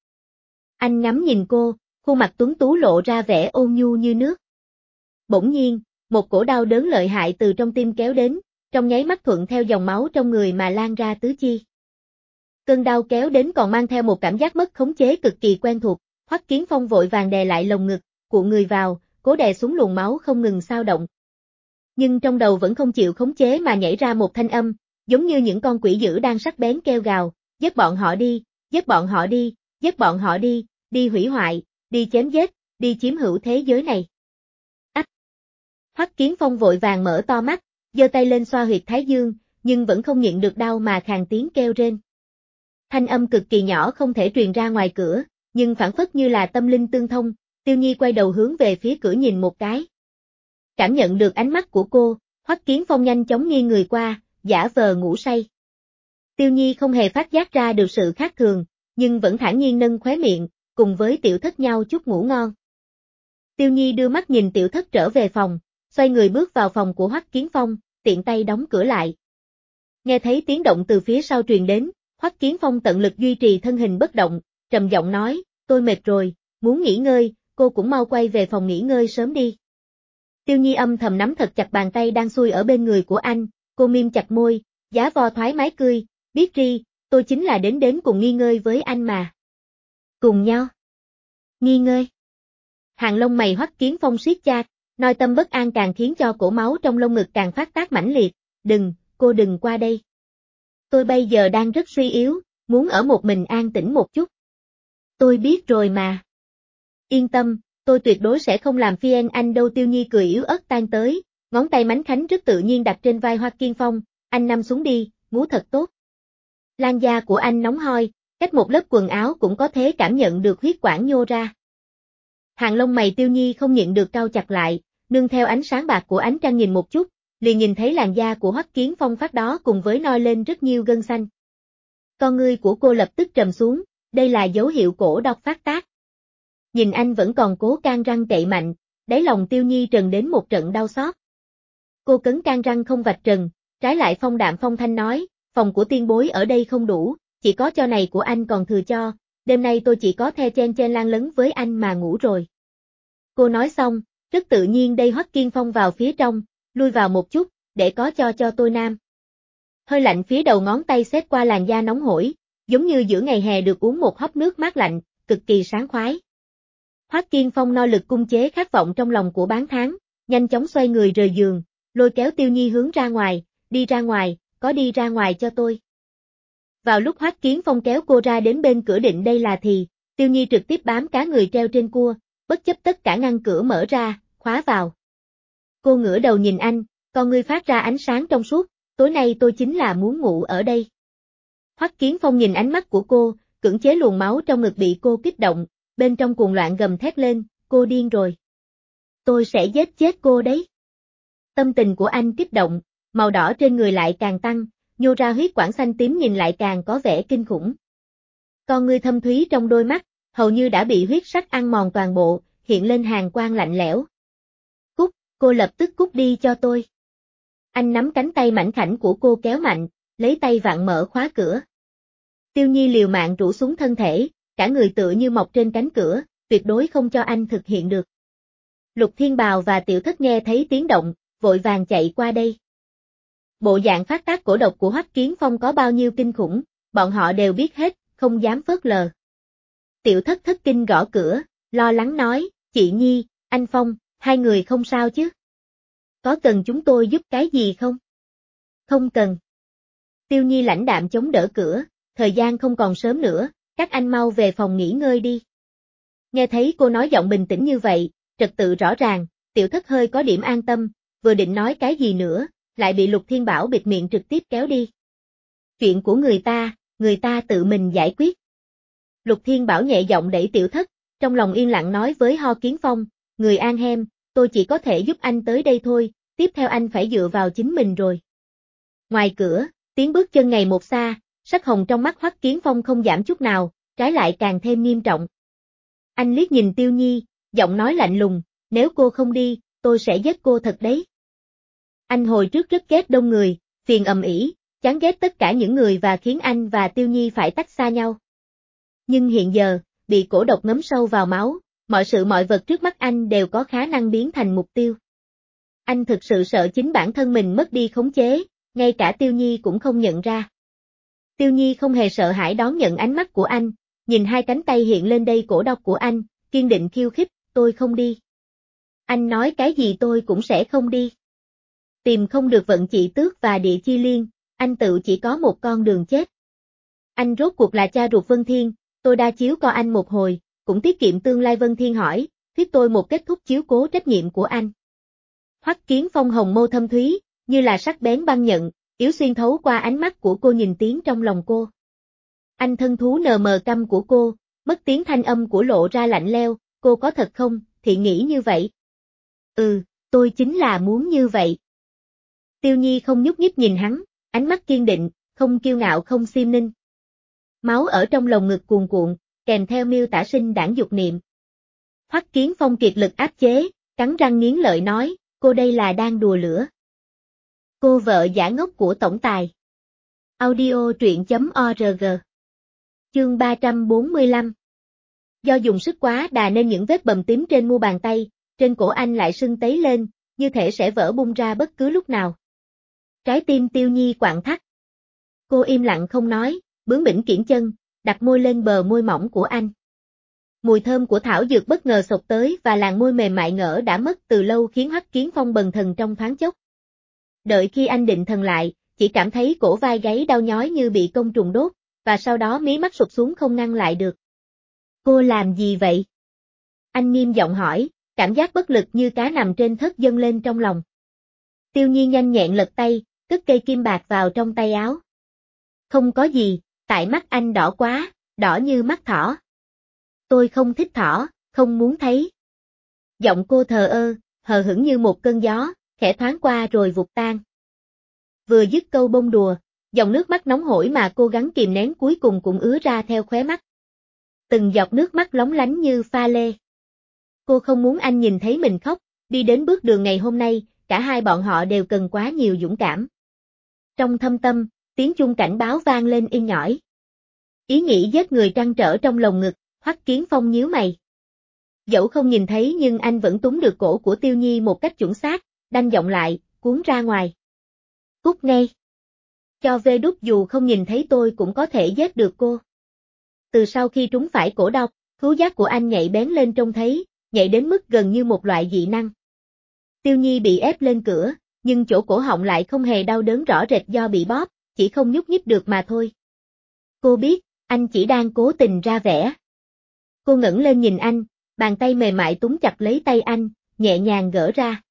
Anh ngắm nhìn cô, khuôn mặt tuấn tú lộ ra vẻ ôn nhu như nước. Bỗng nhiên, một cổ đau đớn lợi hại từ trong tim kéo đến, trong nháy mắt thuận theo dòng máu trong người mà lan ra tứ chi. Cơn đau kéo đến còn mang theo một cảm giác mất khống chế cực kỳ quen thuộc, Hoắc Kiến Phong vội vàng đè lại lồng ngực, cuộn người vào, cố đè xuống luồng máu không ngừng xao động. Nhưng trong đầu vẫn không chịu khống chế mà nhảy ra một thanh âm, giống như những con quỷ dữ đang sắc bén kêu gào, giết bọn họ đi, giết bọn họ đi, giết bọn họ đi, đi hủy hoại, đi chém giết, đi chiếm hữu thế giới này. Ách! Hoắc Kiến Phong vội vàng mở to mắt, giơ tay lên xoa huyệt thái dương, nhưng vẫn không nhịn được đau mà khàn tiếng kêu rên. Thanh âm cực kỳ nhỏ không thể truyền ra ngoài cửa, nhưng phảng phất như là tâm linh tương thông, Tiêu Nhi quay đầu hướng về phía cửa nhìn một cái. Cảm nhận được ánh mắt của cô, Hoắc Kiến Phong nhanh chóng nghiêng người qua, giả vờ ngủ say. Tiêu Nhi không hề phát giác ra được sự khác thường, nhưng vẫn thản nhiên nâng khóe miệng, cùng với Tiểu Thất nhau chút ngủ ngon. Tiêu Nhi đưa mắt nhìn Tiểu Thất trở về phòng, xoay người bước vào phòng của Hoắc Kiến Phong, tiện tay đóng cửa lại. Nghe thấy tiếng động từ phía sau truyền đến, Hoắc Kiến Phong tận lực duy trì thân hình bất động, trầm giọng nói, tôi mệt rồi, muốn nghỉ ngơi, cô cũng mau quay về phòng nghỉ ngơi sớm đi. Tiêu Nhi âm thầm nắm thật chặt bàn tay đang xuôi ở bên người của anh, cô mím chặt môi, giá vo thoải mái cười, biết ri, tôi chính là đến cùng nghi ngơi với anh mà. Cùng nhau? Nghi ngơi? Hàng lông mày Hoắc Kiến Phong siết chặt, nội tâm bất an càng khiến cho cổ máu trong lông ngực càng phát tác mãnh liệt, đừng, cô đừng qua đây. Tôi bây giờ đang rất suy yếu, muốn ở một mình an tĩnh một chút. Tôi biết rồi mà. Yên tâm, tôi tuyệt đối sẽ không làm phiền anh đâu. Tiêu Nhi cười yếu ớt tan tới, ngón tay mánh khánh rất tự nhiên đặt trên vai Hoắc Kiến Phong, anh nằm xuống đi, ngủ thật tốt. Làn da của anh nóng hoi, cách một lớp quần áo cũng có thể cảm nhận được huyết quản nhô ra. Hàng lông mày Tiêu Nhi không nhịn được cau chặt lại, nương theo ánh sáng bạc của ánh trăng nhìn một chút, liền nhìn thấy làn da của Hoắc Kiến Phong phát đó cùng với noi lên rất nhiều gân xanh. Con ngươi của cô lập tức trầm xuống, đây là dấu hiệu cổ độc phát tác. Nhìn anh vẫn còn cố can răng cậy mạnh, đáy lòng Tiêu Nhi trần đến một trận đau xót. Cô cấn can răng không vạch trần, trái lại phong đạm phong thanh nói, phòng của tiên bối ở đây không đủ, chỉ có cho này của anh còn thừa cho, đêm nay tôi chỉ có the chen chen lan lấn với anh mà ngủ rồi. Cô nói xong, rất tự nhiên đây Hoắc Kiến Phong vào phía trong, lui vào một chút, để có cho tôi nam. Hơi lạnh phía đầu ngón tay xếp qua làn da nóng hổi, giống như giữa ngày hè được uống một hớp nước mát lạnh, cực kỳ sảng khoái. Hoắc Kiến Phong no lực cung chế khát vọng trong lòng của bán tháng, nhanh chóng xoay người rời giường, lôi kéo Tiêu Nhi hướng ra ngoài, đi ra ngoài, có đi ra ngoài cho tôi. Vào lúc Hoắc Kiến Phong kéo cô ra đến bên cửa định đây là thì, Tiêu Nhi trực tiếp bám cá người treo trên cua, bất chấp tất cả ngăn cửa mở ra, khóa vào. Cô ngửa đầu nhìn anh, con ngươi phát ra ánh sáng trong suốt, tối nay tôi chính là muốn ngủ ở đây. Hoắc Kiến Phong nhìn ánh mắt của cô, cưỡng chế luồng máu trong ngực bị cô kích động, bên trong cuồng loạn gầm thét lên, cô điên rồi. Tôi sẽ giết chết cô đấy. Tâm tình của anh kích động, màu đỏ trên người lại càng tăng, nhô ra huyết quản xanh tím nhìn lại càng có vẻ kinh khủng. Con ngươi thâm thúy trong đôi mắt, hầu như đã bị huyết sắc ăn mòn toàn bộ, hiện lên hàn quang lạnh lẽo. Cút, cô lập tức cút đi cho tôi. Anh nắm cánh tay mảnh khảnh của cô kéo mạnh, lấy tay vặn mở khóa cửa. Tiêu Nhi liều mạng rũ xuống thân thể, cả người tựa như mọc trên cánh cửa, tuyệt đối không cho anh thực hiện được. Lục Thiên Bào và Tiểu Thất nghe thấy tiếng động, vội vàng chạy qua đây. Bộ dạng phát tác cổ độc của Hoắc Kiến Phong có bao nhiêu kinh khủng, bọn họ đều biết hết, không dám phớt lờ. Tiểu Thất thất kinh gõ cửa, lo lắng nói, chị Nhi, anh Phong, hai người không sao chứ? Có cần chúng tôi giúp cái gì không? Không cần. Tiêu Nhi lãnh đạm chống đỡ cửa, thời gian không còn sớm nữa, các anh mau về phòng nghỉ ngơi đi. Nghe thấy cô nói giọng bình tĩnh như vậy, trật tự rõ ràng, Tiểu Thất hơi có điểm an tâm, vừa định nói cái gì nữa, lại bị Lục Thiên Bảo bịt miệng trực tiếp kéo đi. Chuyện của người ta tự mình giải quyết. Lục Thiên Bảo nhẹ giọng đẩy Tiểu Thất, trong lòng yên lặng nói với Ho Kiến Phong, người an hem, tôi chỉ có thể giúp anh tới đây thôi, tiếp theo anh phải dựa vào chính mình rồi. Ngoài cửa, tiếng bước chân ngày một xa, sắc hồng trong mắt Hoắc Kiến Phong không giảm chút nào, trái lại càng thêm nghiêm trọng. Anh liếc nhìn Tiêu Nhi, giọng nói lạnh lùng, nếu cô không đi, tôi sẽ giết cô thật đấy. Anh hồi trước rất ghét đông người, phiền ầm ĩ, chán ghét tất cả những người và khiến anh và Tiêu Nhi phải tách xa nhau. Nhưng hiện giờ, bị cổ độc ngấm sâu vào máu, mọi sự mọi vật trước mắt anh đều có khả năng biến thành mục tiêu. Anh thực sự sợ chính bản thân mình mất đi khống chế, ngay cả Tiêu Nhi cũng không nhận ra. Tiêu Nhi không hề sợ hãi đón nhận ánh mắt của anh, nhìn hai cánh tay hiện lên đây cổ độc của anh, kiên định khiêu khích, tôi không đi. Anh nói cái gì tôi cũng sẽ không đi. Tìm không được vận chỉ tước và địa chi liên, anh tự chỉ có một con đường chết. Anh rốt cuộc là cha ruột Vân Thiên, tôi đa chiếu co anh một hồi, cũng tiết kiệm tương lai Vân Thiên hỏi, thuyết tôi một kết thúc chiếu cố trách nhiệm của anh. Hoắc Kiến Phong hồng mâu thâm thúy, như là sắc bén băng nhận, yếu xuyên thấu qua ánh mắt của cô nhìn tiếng trong lòng cô. Anh thân thú nờ mờ căm của cô, mất tiếng thanh âm của lộ ra lạnh leo, cô có thật không, thì nghĩ như vậy. Tôi chính là muốn như vậy. Tiêu Nhi không nhúc nhích nhìn hắn, ánh mắt kiên định, không kiêu ngạo không xiêm ninh. Máu ở trong lồng ngực cuồn cuộn, kèm theo miêu tả sinh đãng dục niệm. Hoắc Kiến Phong kiệt lực áp chế, cắn răng nghiến lợi nói, cô đây là đang đùa lửa. Cô vợ giả ngốc của tổng tài. Audio truyện.org. Chương 345. Do dùng sức quá đà nên những vết bầm tím trên mu bàn tay, trên cổ anh lại sưng tấy lên, như thể sẽ vỡ bung ra bất cứ lúc nào. Trái tim Tiêu Nhi quặn thắt. Cô im lặng không nói, bướng bỉnh kiễng chân, đặt môi lên bờ môi mỏng của anh. Mùi thơm của thảo dược bất ngờ xộc tới và làn môi mềm mại ngỡ đã mất từ lâu khiến Hoắc Kiến Phong bần thần trong thoáng chốc. Đợi khi anh định thần lại, chỉ cảm thấy cổ vai gáy đau nhói như bị côn trùng đốt, và sau đó mí mắt sụp xuống không ngăn lại được. Cô làm gì vậy? Anh nghiêm giọng hỏi, cảm giác bất lực như cá nằm trên thớt dâng lên trong lòng. Tiêu Nhi nhanh nhẹn lật tay, cất cây kim bạc vào trong tay áo. Không có gì, tại mắt anh đỏ quá, đỏ như mắt thỏ. Tôi không thích thỏ, không muốn thấy. Giọng cô thờ ơ, hờ hững như một cơn gió, khẽ thoáng qua rồi vụt tan. Vừa dứt câu bông đùa, dòng nước mắt nóng hổi mà cô gắng kìm nén cuối cùng cũng ứa ra theo khóe mắt. Từng giọt nước mắt lóng lánh như pha lê. Cô không muốn anh nhìn thấy mình khóc, đi đến bước đường ngày hôm nay, cả hai bọn họ đều cần quá nhiều dũng cảm. Trong thâm tâm, tiếng chuông cảnh báo vang lên inh nhỏi. Ý nghĩ giết người trăn trở trong lồng ngực, Hoắc Kiến Phong nhíu mày. Dẫu không nhìn thấy nhưng anh vẫn túm được cổ của Tiêu Nhi một cách chuẩn xác, đanh giọng lại, cuốn ra ngoài. Cút ngay. Cho về đút dù không nhìn thấy tôi cũng có thể giết được cô. Từ sau khi trúng phải cổ độc, khứu giác của anh nhạy bén lên trông thấy, nhạy đến mức gần như một loại dị năng. Tiêu Nhi bị ép lên cửa, nhưng chỗ cổ họng lại không hề đau đớn rõ rệt do bị bóp, chỉ không nhúc nhích được mà thôi. Cô biết, anh chỉ đang cố tình ra vẻ. Cô ngẩng lên nhìn anh, bàn tay mềm mại túm chặt lấy tay anh, nhẹ nhàng gỡ ra.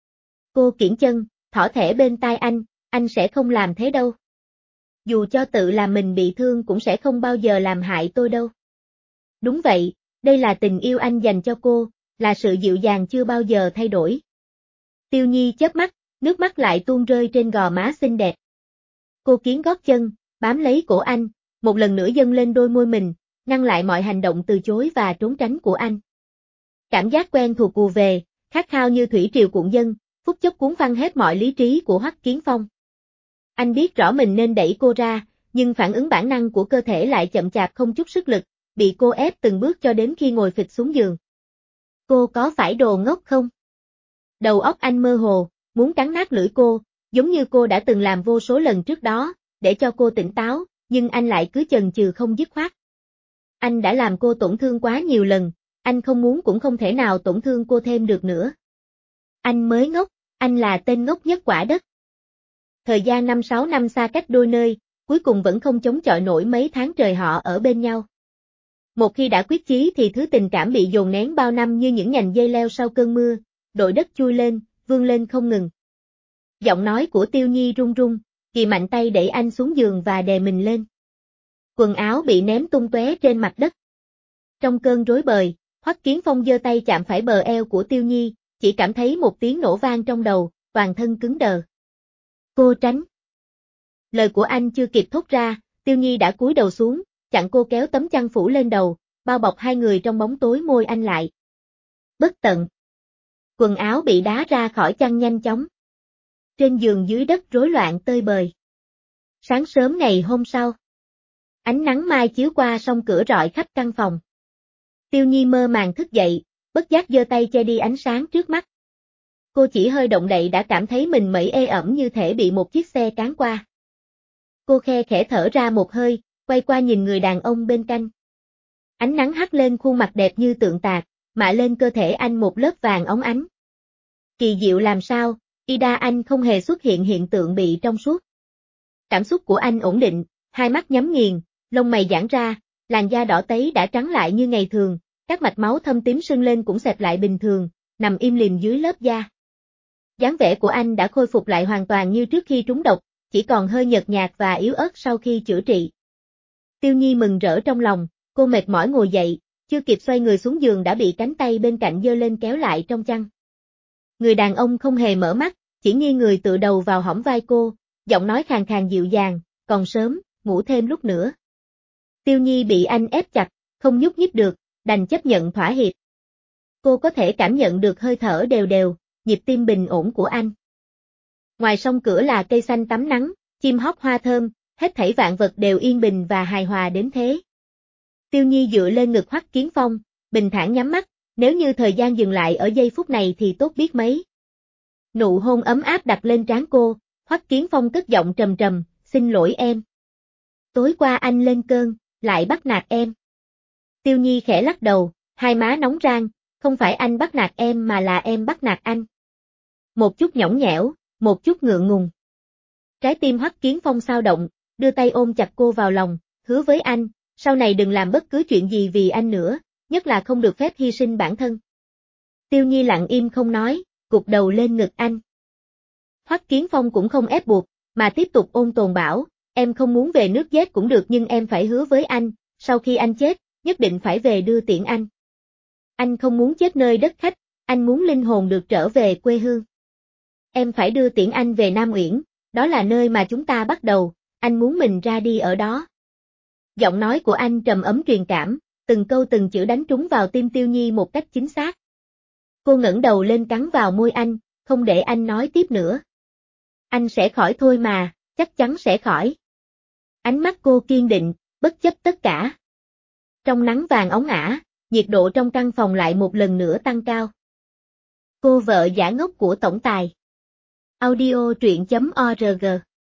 Cô kiễng chân, thỏ thẻ bên tai anh sẽ không làm thế đâu. Dù cho tự làm mình bị thương cũng sẽ không bao giờ làm hại tôi đâu. Đúng vậy, đây là tình yêu anh dành cho cô, là sự dịu dàng chưa bao giờ thay đổi. Tiêu Nhi chớp mắt, nước mắt lại tuôn rơi trên gò má xinh đẹp. Cô kiếng gót chân, bám lấy cổ anh, một lần nữa dâng lên đôi môi mình, ngăn lại mọi hành động từ chối và trốn tránh của anh. Cảm giác quen thuộc ùa về, khát khao như thủy triều cuộn dâng, phút chốc cuốn phăng hết mọi lý trí của Hoắc Kiến Phong. Anh biết rõ mình nên đẩy cô ra, nhưng phản ứng bản năng của cơ thể lại chậm chạp không chút sức lực, bị cô ép từng bước cho đến khi ngồi phịch xuống giường. Cô có phải đồ ngốc không? Đầu óc anh mơ hồ, muốn cắn nát lưỡi cô, giống như cô đã từng làm vô số lần trước đó, để cho cô tỉnh táo, nhưng anh lại cứ chần chừ không dứt khoát. Anh đã làm cô tổn thương quá nhiều lần, anh không muốn cũng không thể nào tổn thương cô thêm được nữa. Anh mới ngốc, anh là tên ngốc nhất quả đất. Thời gian 5-6 năm xa cách đôi nơi, cuối cùng vẫn không chống chọi nổi mấy tháng trời họ ở bên nhau. Một khi đã quyết chí thì thứ tình cảm bị dồn nén bao năm như những nhành dây leo sau cơn mưa, đội đất chui lên, vươn lên không ngừng. Giọng nói của Tiêu Nhi run run, kỳ mạnh tay đẩy anh xuống giường và đè mình lên. Quần áo bị ném tung tóe trên mặt đất. Trong cơn rối bời, Hoắc Kiến Phong giơ tay chạm phải bờ eo của Tiêu Nhi, chỉ cảm thấy một tiếng nổ vang trong đầu, toàn thân cứng đờ. Cô tránh. Lời của anh chưa kịp thốt ra, Tiêu Nhi đã cúi đầu xuống, chặn cô kéo tấm chăn phủ lên đầu, bao bọc hai người trong bóng tối môi anh lại. Bất tận. Quần áo bị đá ra khỏi chăn nhanh chóng. Trên giường dưới đất rối loạn tơi bời. Sáng sớm ngày hôm sau. Ánh nắng mai chiếu qua song cửa rọi khắp căn phòng. Tiêu Nhi mơ màng thức dậy, bất giác giơ tay che đi ánh sáng trước mắt. Cô chỉ hơi động đậy đã cảm thấy mình mẩy ê ẩm như thể bị một chiếc xe cán qua. Cô khe khẽ thở ra một hơi, quay qua nhìn người đàn ông bên cạnh. Ánh nắng hắt lên khuôn mặt đẹp như tượng tạc, mạ lên cơ thể anh một lớp vàng óng ánh. Kỳ diệu làm sao, Ida anh không hề xuất hiện hiện tượng bị trong suốt. Cảm xúc của anh ổn định, hai mắt nhắm nghiền, lông mày giãn ra, làn da đỏ tấy đã trắng lại như ngày thường, các mạch máu thâm tím sưng lên cũng xẹp lại bình thường, nằm im lìm dưới lớp da. Dáng vẻ của anh đã khôi phục lại hoàn toàn như trước khi trúng độc, chỉ còn hơi nhợt nhạt và yếu ớt sau khi chữa trị. Tiêu Nhi mừng rỡ trong lòng, cô mệt mỏi ngồi dậy, chưa kịp xoay người xuống giường đã bị cánh tay bên cạnh giơ lên kéo lại trong chăn. Người đàn ông không hề mở mắt, chỉ nghiêng người tựa đầu vào hõm vai cô, giọng nói khàn khàn dịu dàng, còn sớm, ngủ thêm lúc nữa. Tiêu Nhi bị anh ép chặt, không nhúc nhích được, đành chấp nhận thỏa hiệp. Cô có thể cảm nhận được hơi thở đều đều, nhịp tim bình ổn của anh. Ngoài song cửa là cây xanh tắm nắng, chim hót hoa thơm, hết thảy vạn vật đều yên bình và hài hòa đến thế. Tiêu Nhi dựa lên ngực Hoắc Kiến Phong, bình thản nhắm mắt, nếu như thời gian dừng lại ở giây phút này thì tốt biết mấy. Nụ hôn ấm áp đặt lên trán cô, Hoắc Kiến Phong cất giọng trầm trầm, xin lỗi em. Tối qua anh lên cơn, lại bắt nạt em. Tiêu Nhi khẽ lắc đầu, hai má nóng rang, không phải anh bắt nạt em mà là em bắt nạt anh. Một chút nhõng nhẽo, một chút ngượng ngùng. Trái tim Hoắc Kiến Phong xao động, đưa tay ôm chặt cô vào lòng, hứa với anh, sau này đừng làm bất cứ chuyện gì vì anh nữa, nhất là không được phép hy sinh bản thân. Tiêu Nhi lặng im không nói, gục đầu lên ngực anh. Hoắc Kiến Phong cũng không ép buộc, mà tiếp tục ôn tồn bảo, em không muốn về nước chết cũng được nhưng em phải hứa với anh, sau khi anh chết, nhất định phải về đưa tiễn anh. Anh không muốn chết nơi đất khách, anh muốn linh hồn được trở về quê hương. Em phải đưa tiễn anh về Nam Uyển, đó là nơi mà chúng ta bắt đầu, anh muốn mình ra đi ở đó. Giọng nói của anh trầm ấm truyền cảm, từng câu từng chữ đánh trúng vào tim Tiêu Nhi một cách chính xác. Cô ngẩng đầu lên cắn vào môi anh, không để anh nói tiếp nữa. Anh sẽ khỏi thôi mà, chắc chắn sẽ khỏi. Ánh mắt cô kiên định, bất chấp tất cả. Trong nắng vàng óng ả, nhiệt độ trong căn phòng lại một lần nữa tăng cao. Cô vợ giả ngốc của tổng tài. Audio truyện.org.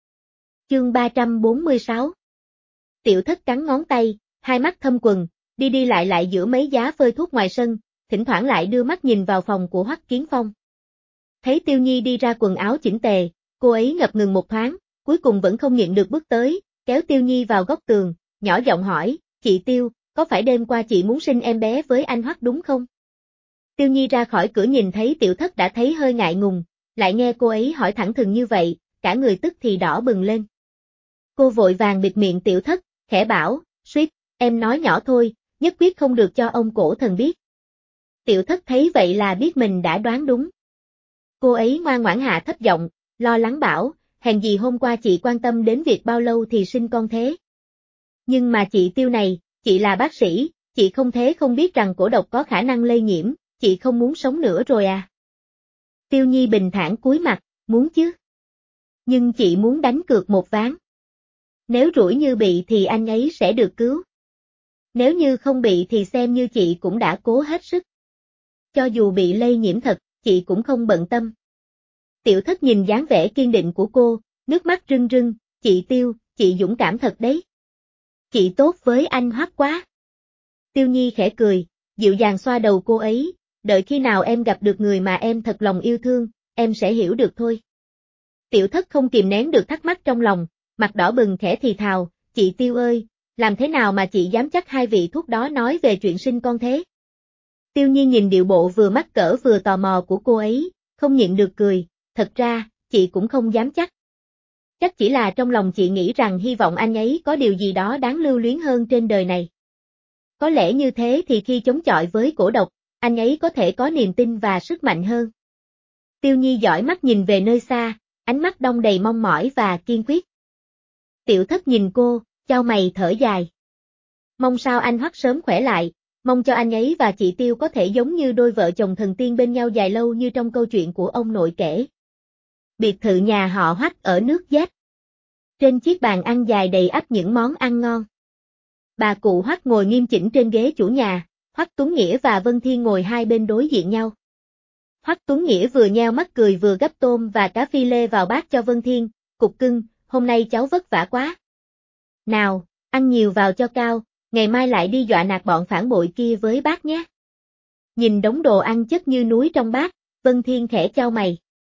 Chương 346. Tiểu Thất cắn ngón tay, hai mắt thâm quầng, đi đi lại lại giữa mấy giá phơi thuốc ngoài sân, thỉnh thoảng lại đưa mắt nhìn vào phòng của Hoắc Kiến Phong. Thấy Tiêu Nhi đi ra quần áo chỉnh tề, cô ấy ngập ngừng một thoáng, cuối cùng vẫn không nhịn được bước tới, kéo Tiêu Nhi vào góc tường, nhỏ giọng hỏi, chị Tiêu, có phải đêm qua chị muốn sinh em bé với anh Hoắc đúng không? Tiêu Nhi ra khỏi cửa nhìn thấy Tiểu Thất đã thấy hơi ngại ngùng, lại nghe cô ấy hỏi thẳng thừng như vậy, cả người tức thì đỏ bừng lên. Cô vội vàng bịt miệng Tiểu Thất, khẽ bảo, suýt, em nói nhỏ thôi, nhất quyết không được cho ông cổ thần biết. Tiểu Thất thấy vậy là biết mình đã đoán đúng. Cô ấy ngoan ngoãn hạ thấp giọng, lo lắng bảo, hèn gì hôm qua chị quan tâm đến việc bao lâu thì sinh con thế. Nhưng mà chị Tiêu này, chị là bác sĩ, chị không thế không biết rằng cổ độc có khả năng lây nhiễm, chị không muốn sống nữa rồi à. Tiêu Nhi bình thản cúi mặt, muốn chứ. Nhưng chị muốn đánh cược một ván. Nếu rủi như bị thì anh ấy sẽ được cứu. Nếu như không bị thì xem như chị cũng đã cố hết sức. Cho dù bị lây nhiễm thật, chị cũng không bận tâm. Tiểu Thất nhìn dáng vẻ kiên định của cô, nước mắt rưng rưng, chị Tiêu, chị dũng cảm thật đấy. Chị tốt với anh Hoắc quá. Tiêu Nhi khẽ cười, dịu dàng xoa đầu cô ấy, đợi khi nào em gặp được người mà em thật lòng yêu thương, em sẽ hiểu được thôi. Tiểu Thất không kìm nén được thắc mắc trong lòng, mặt đỏ bừng khẽ thì thào, chị Tiêu ơi, làm thế nào mà chị dám chắc hai vị thuốc đó nói về chuyện sinh con thế? Tiêu Nhi nhìn điệu bộ vừa mắc cỡ vừa tò mò của cô ấy, không nhịn được cười, thật ra, chị cũng không dám chắc. Chắc chỉ là trong lòng chị nghĩ rằng hy vọng anh ấy có điều gì đó đáng lưu luyến hơn trên đời này. Có lẽ như thế thì khi chống chọi với cổ độc, anh ấy có thể có niềm tin và sức mạnh hơn. Tiêu Nhi dõi mắt nhìn về nơi xa, ánh mắt đong đầy mong mỏi và kiên quyết. Tiểu Thất nhìn cô, chau mày thở dài. Mong sao anh Hoắc sớm khỏe lại, mong cho anh ấy và chị Tiêu có thể giống như đôi vợ chồng thần tiên bên nhau dài lâu như trong câu chuyện của ông nội kể. Biệt thự nhà họ Hoắc ở nước Giáp. Trên chiếc bàn ăn dài đầy ắp những món ăn ngon. Bà cụ Hoắc ngồi nghiêm chỉnh trên ghế chủ nhà, Hoắc Tuấn Nghĩa và Vân Thiên ngồi hai bên đối diện nhau. Hoắc Tuấn Nghĩa vừa nheo mắt cười vừa gắp tôm và cá phi lê vào bát cho Vân Thiên, cục cưng, hôm nay cháu vất vả quá. Nào, ăn nhiều vào cho cao, ngày mai lại đi dọa nạt bọn phản bội kia với bác nhé. Nhìn đống đồ ăn chất như núi trong bát, Vân Thiên khẽ chau mày.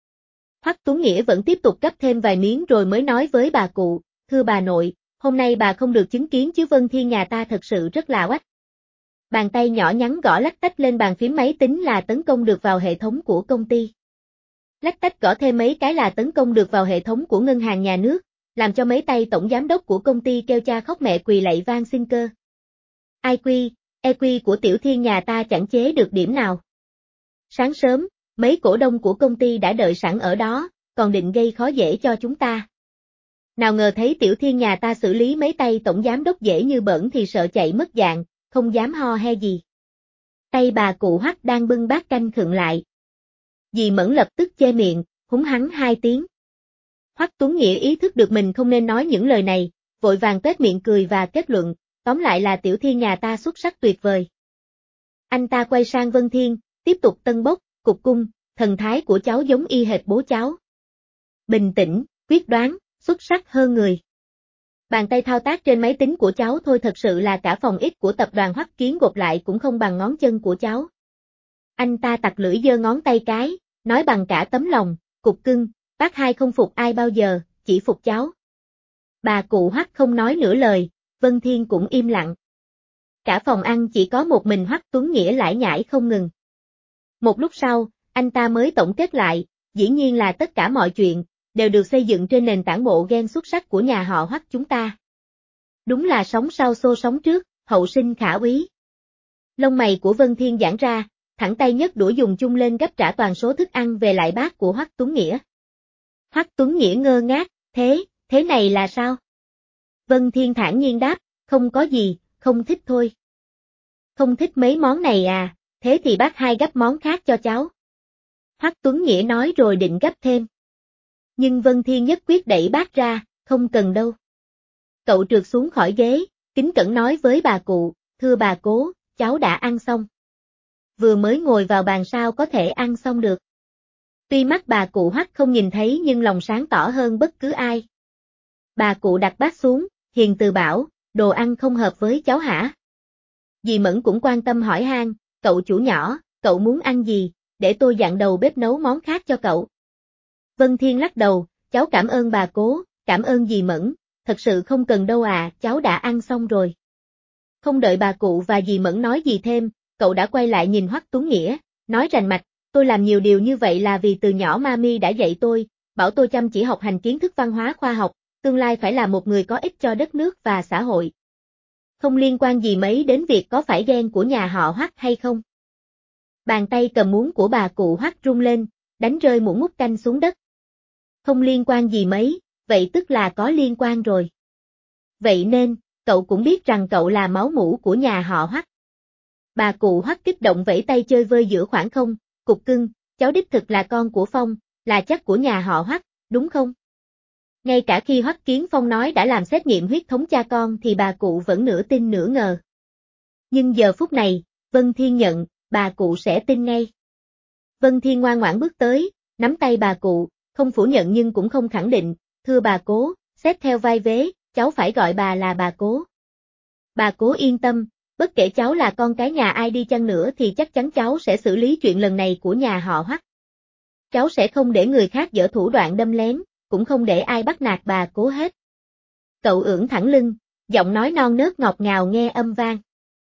Hoắc Tuấn Nghĩa vẫn tiếp tục gắp thêm vài miếng rồi mới nói với bà cụ, thưa bà nội, hôm nay bà không được chứng kiến chứ Vân Thiên nhà ta thật sự rất là oách. Bàn tay nhỏ nhắn gõ lách tách lên bàn phím máy tính là tấn công được vào hệ thống của công ty. Lách tách gõ thêm mấy cái là tấn công được vào hệ thống của ngân hàng nhà nước, làm cho mấy tay tổng giám đốc của công ty kêu cha khóc mẹ quỳ lạy van xin cơ. IQ, EQ của Tiểu Thiên nhà ta chẳng chế được điểm nào. Sáng sớm, mấy cổ đông của công ty đã đợi sẵn ở đó, còn định gây khó dễ cho chúng ta. Nào ngờ thấy Tiểu Thiên nhà ta xử lý mấy tay tổng giám đốc dễ như bỡn thì sợ chạy mất dạng, không dám ho he gì. Tay bà cụ Hoắc đang bưng bát canh khựng lại. Dì Mẫn lập tức che miệng, húng hắn hai tiếng. Hoắc Tuấn Nghĩa ý thức được mình không nên nói những lời này, vội vàng tuét miệng cười và kết luận, tóm lại là Tiểu Thiên nhà ta xuất sắc tuyệt vời. Anh ta quay sang Vân Thiên, tiếp tục tân bốc, cục cung, thần thái của cháu giống y hệt bố cháu. Bình tĩnh, quyết đoán, xuất sắc hơn người. Bàn tay thao tác trên máy tính của cháu thôi, thật sự là cả phòng X của tập đoàn Hoắc Kiến gộp lại cũng không bằng ngón chân của cháu. Anh ta tặc lưỡi giơ ngón tay cái, nói bằng cả tấm lòng, cục cưng, bác hai không phục ai bao giờ, chỉ phục cháu. Bà cụ Hoắc không nói nửa lời, Vân Thiên cũng im lặng. Cả phòng ăn chỉ có một mình Hoắc Tuấn Nghĩa lải nhải không ngừng. Một lúc sau, anh ta mới tổng kết lại, dĩ nhiên là tất cả mọi chuyện đều được xây dựng trên nền tảng bộ gen xuất sắc của nhà họ Hoắc chúng ta. Đúng là sống sau xô sống trước, hậu sinh khả úy. Lông mày của Vân Thiên giãn ra, thẳng tay nhấc đũa dùng chung lên gấp trả toàn số thức ăn về lại bát của Hoắc Tuấn Nghĩa. Hoắc Tuấn Nghĩa ngơ ngác, thế này là sao? Vân Thiên thản nhiên đáp, không có gì, không thích thôi. Không thích mấy món này à, thế thì bác hai gấp món khác cho cháu. Hoắc Tuấn Nghĩa nói rồi định gấp thêm. Nhưng Vân Thiên nhất quyết đẩy bát ra, không cần đâu. Cậu trượt xuống khỏi ghế, kính cẩn nói với bà cụ, thưa bà cố, cháu đã ăn xong. Vừa mới ngồi vào bàn sao có thể ăn xong được. Tuy mắt bà cụ Hoắc không nhìn thấy nhưng lòng sáng tỏ hơn bất cứ ai. Bà cụ đặt bát xuống, hiền từ bảo, đồ ăn không hợp với cháu hả? Dì Mẫn cũng quan tâm hỏi han, cậu chủ nhỏ, cậu muốn ăn gì, để tôi dặn đầu bếp nấu món khác cho cậu. Vân Thiên lắc đầu, cháu cảm ơn bà cố, cảm ơn dì Mẫn, thật sự không cần đâu à, cháu đã ăn xong rồi. Không đợi bà cụ và dì Mẫn nói gì thêm, cậu đã quay lại nhìn Hoắc Tuấn Nghĩa, nói rành mạch, tôi làm nhiều điều như vậy là vì từ nhỏ Mami đã dạy tôi, bảo tôi chăm chỉ học hành kiến thức văn hóa khoa học, tương lai phải là một người có ích cho đất nước và xã hội. Không liên quan gì mấy đến việc có phải gen của nhà họ Hoắc hay không. Bàn tay cầm muỗng của bà cụ Hoắc rung lên, đánh rơi muỗng múc canh xuống đất. Không liên quan gì mấy, vậy tức là có liên quan rồi. Vậy nên, cậu cũng biết rằng cậu là máu mủ của nhà họ Hoắc. Bà cụ Hoắc kích động vẫy tay chơi vơi giữa khoảng không, cục cưng, cháu đích thực là con của Phong, là chắc của nhà họ Hoắc, đúng không? Ngay cả khi Hoắc Kiến Phong nói đã làm xét nghiệm huyết thống cha con thì bà cụ vẫn nửa tin nửa ngờ. Nhưng giờ phút này, Vân Thiên nhận, bà cụ sẽ tin ngay. Vân Thiên ngoan ngoãn bước tới, nắm tay bà cụ, không phủ nhận nhưng cũng không khẳng định, thưa bà cố, xét theo vai vế, cháu phải gọi bà là bà cố. Bà cố yên tâm, bất kể cháu là con cái nhà ai đi chăng nữa thì chắc chắn cháu sẽ xử lý chuyện lần này của nhà họ Hoắc. Cháu sẽ không để người khác giở thủ đoạn đâm lén, cũng không để ai bắt nạt bà cố hết. Cậu ưỡn thẳng lưng, giọng nói non nớt ngọt ngào nghe âm vang.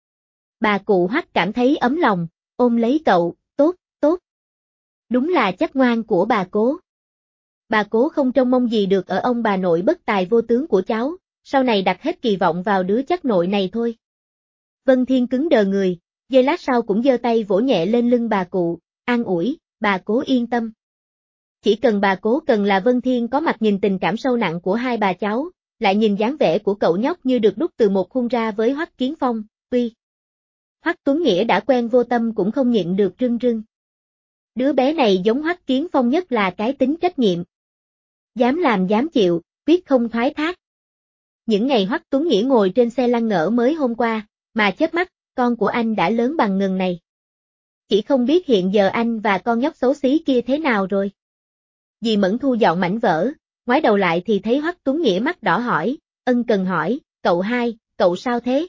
Bà cụ Hoắc cảm thấy ấm lòng, ôm lấy cậu, tốt, tốt. Đúng là chất ngoan của bà cố. Bà cố không trông mong gì được ở ông bà nội bất tài vô tướng của cháu, sau này đặt hết kỳ vọng vào đứa chắc nội này thôi. Vân Thiên cứng đờ người, giây lát sau cũng giơ tay vỗ nhẹ lên lưng bà cụ, an ủi, bà cố yên tâm. Chỉ cần bà cố cần là Vân Thiên có mặt nhìn tình cảm sâu nặng của hai bà cháu, lại nhìn dáng vẻ của cậu nhóc như được đúc từ một khuôn ra với Hoắc Kiến Phong, tuy Hoắc Tuấn Nghĩa đã quen vô tâm cũng không nhịn được rưng rưng. Đứa bé này giống Hoắc Kiến Phong nhất là cái tính trách nhiệm. Dám làm dám chịu, quyết không thoái thác. Những ngày Hoắc Tuấn Nghĩa ngồi trên xe lăn nở mới hôm qua, mà chớp mắt, con của anh đã lớn bằng ngần này. Chỉ không biết hiện giờ anh và con nhóc xấu xí kia thế nào rồi. Dì Mẫn thu dọn mảnh vỡ, ngoái đầu lại thì thấy Hoắc Tuấn Nghĩa mắt đỏ hỏi, ân cần hỏi, cậu hai, cậu sao thế?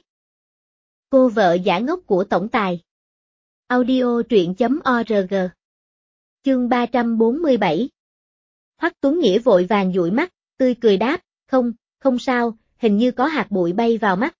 Cô vợ giả ngốc của tổng tài. Audio truyện.org. Chương 347. Hoắc Tuấn Nghĩa vội vàng dụi mắt, tươi cười đáp, không sao, hình như có hạt bụi bay vào mắt.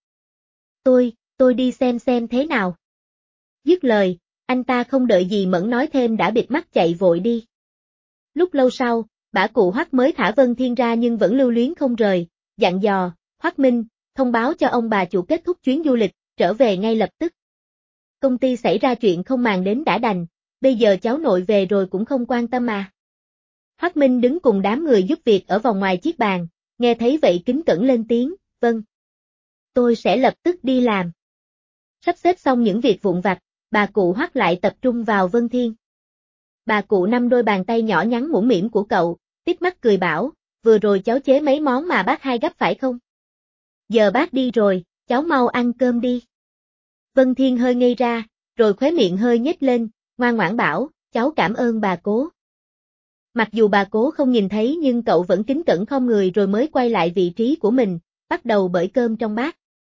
Tôi đi xem thế nào. Dứt lời, anh ta không đợi gì Mẫn nói thêm đã bịt mắt chạy vội đi. Lúc lâu sau, bả cụ Hoắc mới thả Vân Thiên ra nhưng vẫn lưu luyến không rời, dặn dò, Hoắc Minh, thông báo cho ông bà chủ kết thúc chuyến du lịch, trở về ngay lập tức. Công ty xảy ra chuyện không màng đến đã đành, bây giờ cháu nội về rồi cũng không quan tâm à. Hoắc Minh đứng cùng đám người giúp việc ở vòng ngoài chiếc bàn, nghe thấy vậy kính cẩn lên tiếng, vâng. Tôi sẽ lập tức đi làm. Sắp xếp xong những việc vụn vặt, bà cụ Hoắc lại tập trung vào Vân Thiên. Bà cụ nắm đôi bàn tay nhỏ nhắn mũm mĩm của cậu, tít mắt cười bảo, vừa rồi cháu chế mấy món mà bác hai gấp phải không? Giờ bác đi rồi, cháu mau ăn cơm đi. Vân Thiên hơi ngây ra, rồi khóe miệng hơi nhếch lên, ngoan ngoãn bảo, cháu cảm ơn bà cố. Mặc dù bà cố không nhìn thấy nhưng cậu vẫn kính cẩn khom người rồi mới quay lại vị trí của mình, bắt đầu bởi cơm trong bát.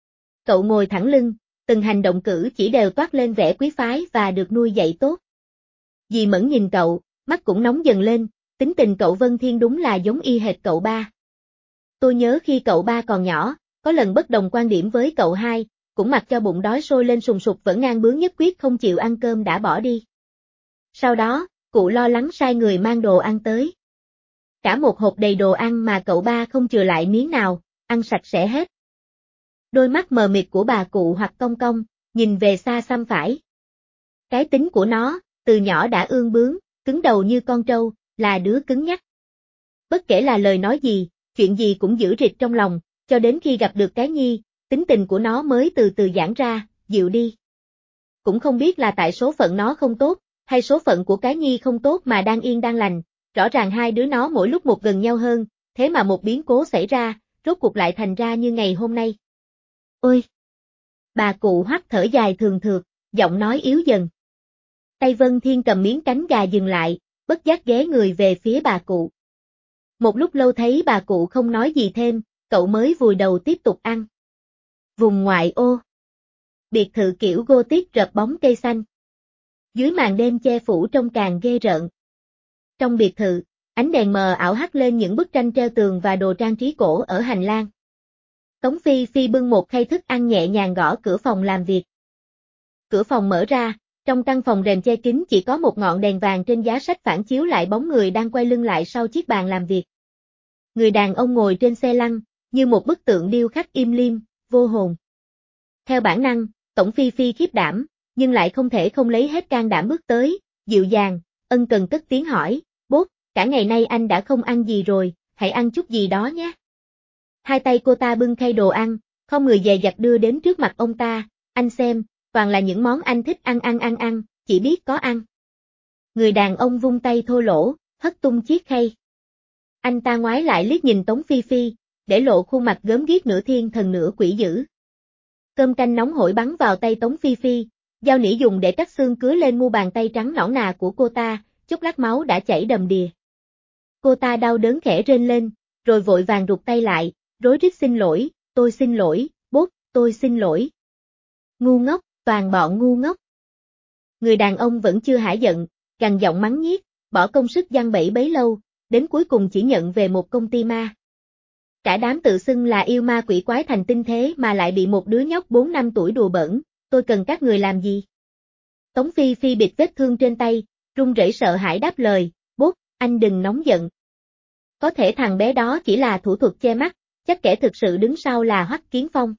Cậu ngồi thẳng lưng, từng hành động cử chỉ đều toát lên vẻ quý phái và được nuôi dạy tốt. Dì Mẫn nhìn cậu, mắt cũng nóng dần lên, tính tình cậu Vân Thiên đúng là giống y hệt cậu ba. Tôi nhớ khi cậu ba còn nhỏ, có lần bất đồng quan điểm với cậu hai, cũng mặc cho bụng đói sôi lên sùng sục vẫn ngang bướng nhất quyết không chịu ăn cơm đã bỏ đi. Sau đó, cụ lo lắng sai người mang đồ ăn tới. Cả một hộp đầy đồ ăn mà cậu ba không chừa lại miếng nào, ăn sạch sẽ hết. Đôi mắt mờ mịt của bà cụ hoặc cong cong, nhìn về xa xăm phải. Cái tính của nó, từ nhỏ đã ương bướng, cứng đầu như con trâu, là đứa cứng nhắc. Bất kể là lời nói gì, chuyện gì cũng giữ rịt trong lòng, cho đến khi gặp được cái Nhi, tính tình của nó mới từ từ giãn ra, dịu đi. Cũng không biết là tại số phận nó không tốt, hay số phận của cái Nhi không tốt mà đang yên đang lành, rõ ràng hai đứa nó mỗi lúc một gần nhau hơn, thế mà một biến cố xảy ra, rốt cuộc lại thành ra như ngày hôm nay. Ôi! Bà cụ Hoắc thở dài thường thượt, giọng nói yếu dần. Tay Vân Thiên cầm miếng cánh gà dừng lại, bất giác ghé người về phía bà cụ. Một lúc lâu thấy bà cụ không nói gì thêm, cậu mới vùi đầu tiếp tục ăn. Vùng ngoại ô. Biệt thự kiểu Gothic rợp bóng cây xanh. Dưới màn đêm che phủ trông càng ghê rợn. Trong biệt thự, ánh đèn mờ ảo hắt lên những bức tranh treo tường và đồ trang trí cổ ở hành lang. Tống Phi Phi bưng một khay thức ăn nhẹ nhàng gõ cửa phòng làm việc. Cửa phòng mở ra, trong căn phòng rèm che kín chỉ có một ngọn đèn vàng trên giá sách phản chiếu lại bóng người đang quay lưng lại sau chiếc bàn làm việc. Người đàn ông ngồi trên xe lăn, như một bức tượng điêu khắc im lìm, vô hồn. Theo bản năng, Tống Phi Phi khiếp đảm, nhưng lại không thể không lấy hết can đảm bước tới, dịu dàng, ân cần cất tiếng hỏi, bố, cả ngày nay anh đã không ăn gì rồi, hãy ăn chút gì đó nhé. Hai tay cô ta bưng khay đồ ăn, không người dè dặt đưa đến trước mặt ông ta, anh xem, toàn là những món anh thích ăn, chỉ biết có ăn. Người đàn ông vung tay thô lỗ, hất tung chiếc khay. Anh ta ngoái lại liếc nhìn Tống Phi Phi, để lộ khuôn mặt gớm ghiếc nửa thiên thần nửa quỷ dữ. Cơm canh nóng hổi bắn vào tay Tống Phi Phi, dao nĩa dùng để cắt xương cứa lên mu bàn tay trắng nõn nà của cô ta, chốc lát máu đã chảy đầm đìa. Cô ta đau đớn khẽ rên lên, rồi vội vàng rụt tay lại, rối rít xin lỗi, tôi xin lỗi, bố, tôi xin lỗi. Ngu ngốc, toàn bọn ngu ngốc. Người đàn ông vẫn chưa hả giận, gằn giọng mắng nhiếc, bỏ công sức giăng bẫy bấy lâu, đến cuối cùng chỉ nhận về một công ty ma. Cả đám tự xưng là yêu ma quỷ quái thành tinh thế mà lại bị một đứa nhóc 4 năm tuổi đùa bỡn, tôi cần các người làm gì? Tống Phi Phi bịt vết thương trên tay, run rẩy sợ hãi đáp lời, bố, anh đừng nóng giận. Có thể thằng bé đó chỉ là thủ thuật che mắt, chắc kẻ thực sự đứng sau là Hoắc Kiến Phong.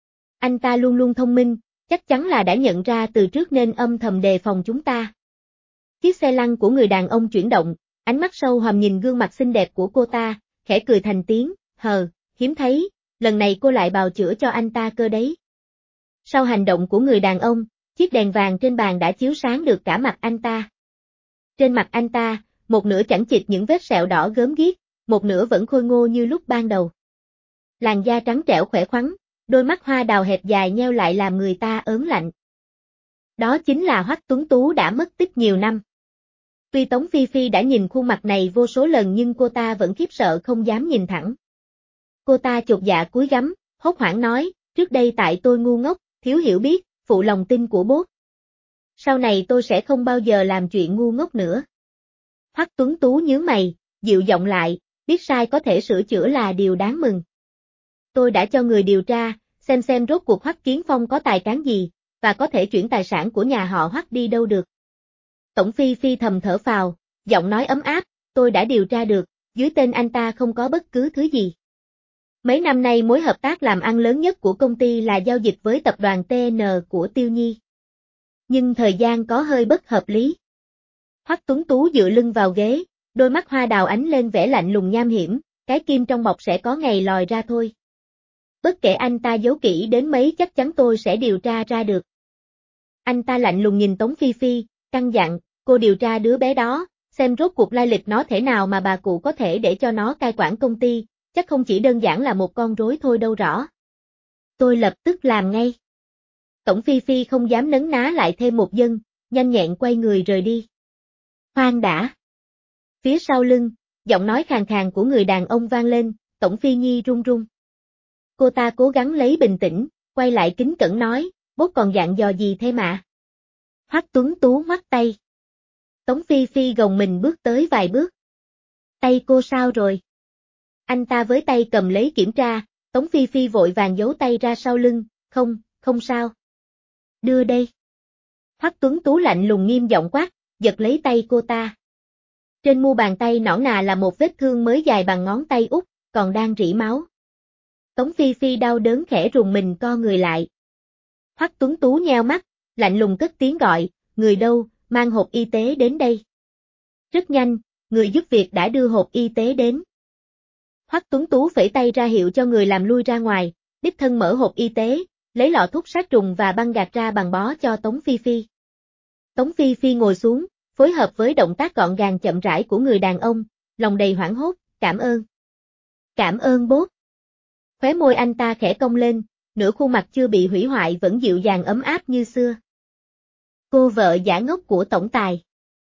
Anh ta luôn luôn thông minh, chắc chắn là đã nhận ra từ trước nên âm thầm đề phòng chúng ta. Chiếc xe lăn của người đàn ông chuyển động, ánh mắt sâu hầm nhìn gương mặt xinh đẹp của cô ta, khẽ cười thành tiếng, hiếm thấy, lần này cô lại bào chữa cho anh ta cơ đấy. Sau hành động của người đàn ông, chiếc đèn vàng trên bàn đã chiếu sáng được cả mặt anh ta. Trên mặt anh ta, một nửa chẵn chịt những vết sẹo đỏ gớm ghiếc, một nửa vẫn khôi ngô như lúc ban đầu. Làn da trắng trẻo khỏe khoắn, đôi mắt hoa đào hẹp dài nheo lại làm người ta ớn lạnh. Đó chính là Hoắc Tuấn Tú đã mất tích nhiều năm. Tuy Tống Phi Phi đã nhìn khuôn mặt này vô số lần nhưng cô ta vẫn khiếp sợ không dám nhìn thẳng. Cô ta chột dạ cúi gắm, hốt hoảng nói, trước đây tại tôi ngu ngốc, thiếu hiểu biết, phụ lòng tin của bố. Sau này tôi sẽ không bao giờ làm chuyện ngu ngốc nữa. Hoắc Tuấn Tú nhướng mày, dịu giọng lại, biết sai có thể sửa chữa là điều đáng mừng. Tôi đã cho người điều tra, xem rốt cuộc Hoắc Kiến Phong có tài cán gì, và có thể chuyển tài sản của nhà họ Hoắc đi đâu được. Tổng Phi Phi thầm thở phào, giọng nói ấm áp, tôi đã điều tra được, dưới tên anh ta không có bất cứ thứ gì. Mấy năm nay mối hợp tác làm ăn lớn nhất của công ty là giao dịch với tập đoàn TN của Tiêu Nhi. Nhưng thời gian có hơi bất hợp lý. Hoắc Tuấn Tú dựa lưng vào ghế, đôi mắt hoa đào ánh lên vẻ lạnh lùng nham hiểm, cái kim trong bọc sẽ có ngày lòi ra thôi. Bất kể anh ta giấu kỹ đến mấy chắc chắn tôi sẽ điều tra ra được. Anh ta lạnh lùng nhìn Tống Phi Phi, căn dặn, cô điều tra đứa bé đó, xem rốt cuộc lai lịch nó thế nào mà bà cụ có thể để cho nó cai quản công ty, chắc không chỉ đơn giản là một con rối thôi đâu rõ. Tôi lập tức làm ngay. Tổng Phi Phi không dám nấn ná lại thêm một giây, nhanh nhẹn quay người rời đi. Khoan đã. Phía sau lưng, giọng nói khàn khàn của người đàn ông vang lên, Tổng Phi Nhi run run. Cô ta cố gắng lấy bình tĩnh, quay lại kính cẩn nói, bố còn dặn dò gì thế mà? Hoắc Tuấn Tú ngoắt tay. Tống Phi Phi gồng mình bước tới vài bước. Tay cô sao rồi? Anh ta với tay cầm lấy kiểm tra, Tống Phi Phi vội vàng giấu tay ra sau lưng, không sao. Đưa đây. Hoắc Tuấn Tú lạnh lùng nghiêm giọng quát, giật lấy tay cô ta. Trên mu bàn tay nõn nà là một vết thương mới dài bằng ngón tay út, còn đang rỉ máu. Tống Phi Phi đau đớn khẽ rùng mình co người lại. Hoắc Tuấn Tú nheo mắt, lạnh lùng cất tiếng gọi, người đâu, mang hộp y tế đến đây. Rất nhanh, người giúp việc đã đưa hộp y tế đến. Hoắc Tuấn Tú phẩy tay ra hiệu cho người làm lui ra ngoài, đích thân mở hộp y tế, lấy lọ thuốc sát trùng và băng gạc ra bằng bó cho Tống Phi Phi. Tống Phi Phi ngồi xuống, phối hợp với động tác gọn gàng chậm rãi của người đàn ông, lòng đầy hoảng hốt, cảm ơn. Cảm ơn bố. Khóe môi anh ta khẽ cong lên, nửa khuôn mặt chưa bị hủy hoại vẫn dịu dàng ấm áp như xưa. Cô vợ giả ngốc của tổng tài.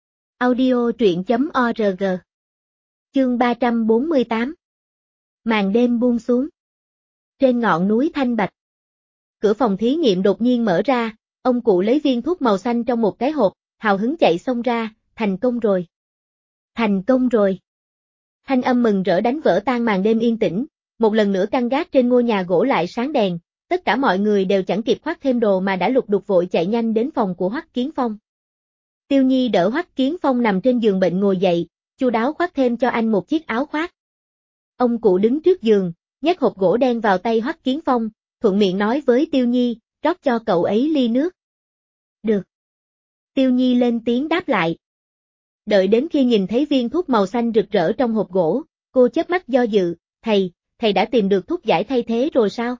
Audio truyện.org. Chương 348. Màn đêm buông xuống. Trên ngọn núi thanh bạch. Cửa phòng thí nghiệm đột nhiên mở ra, ông cụ lấy viên thuốc màu xanh trong một cái hộp, hào hứng chạy xông ra, thành công rồi. Thành công rồi. Thanh âm mừng rỡ đánh vỡ tan màn đêm yên tĩnh, một lần nữa căn gác trên ngôi nhà gỗ lại sáng đèn, tất cả mọi người đều chẳng kịp khoác thêm đồ mà đã lục đục vội chạy nhanh đến phòng của Hoắc Kiến Phong. Tiêu Nhi đỡ Hoắc Kiến Phong nằm trên giường bệnh ngồi dậy, chu đáo khoác thêm cho anh một chiếc áo khoác. Ông cụ đứng trước giường, nhét hộp gỗ đen vào tay Hoắc Kiến Phong, thuận miệng nói với Tiêu Nhi, rót cho cậu ấy ly nước. Được. Tiêu Nhi lên tiếng đáp lại. Đợi đến khi nhìn thấy viên thuốc màu xanh rực rỡ trong hộp gỗ, cô chớp mắt do dự, thầy đã tìm được thuốc giải thay thế rồi sao?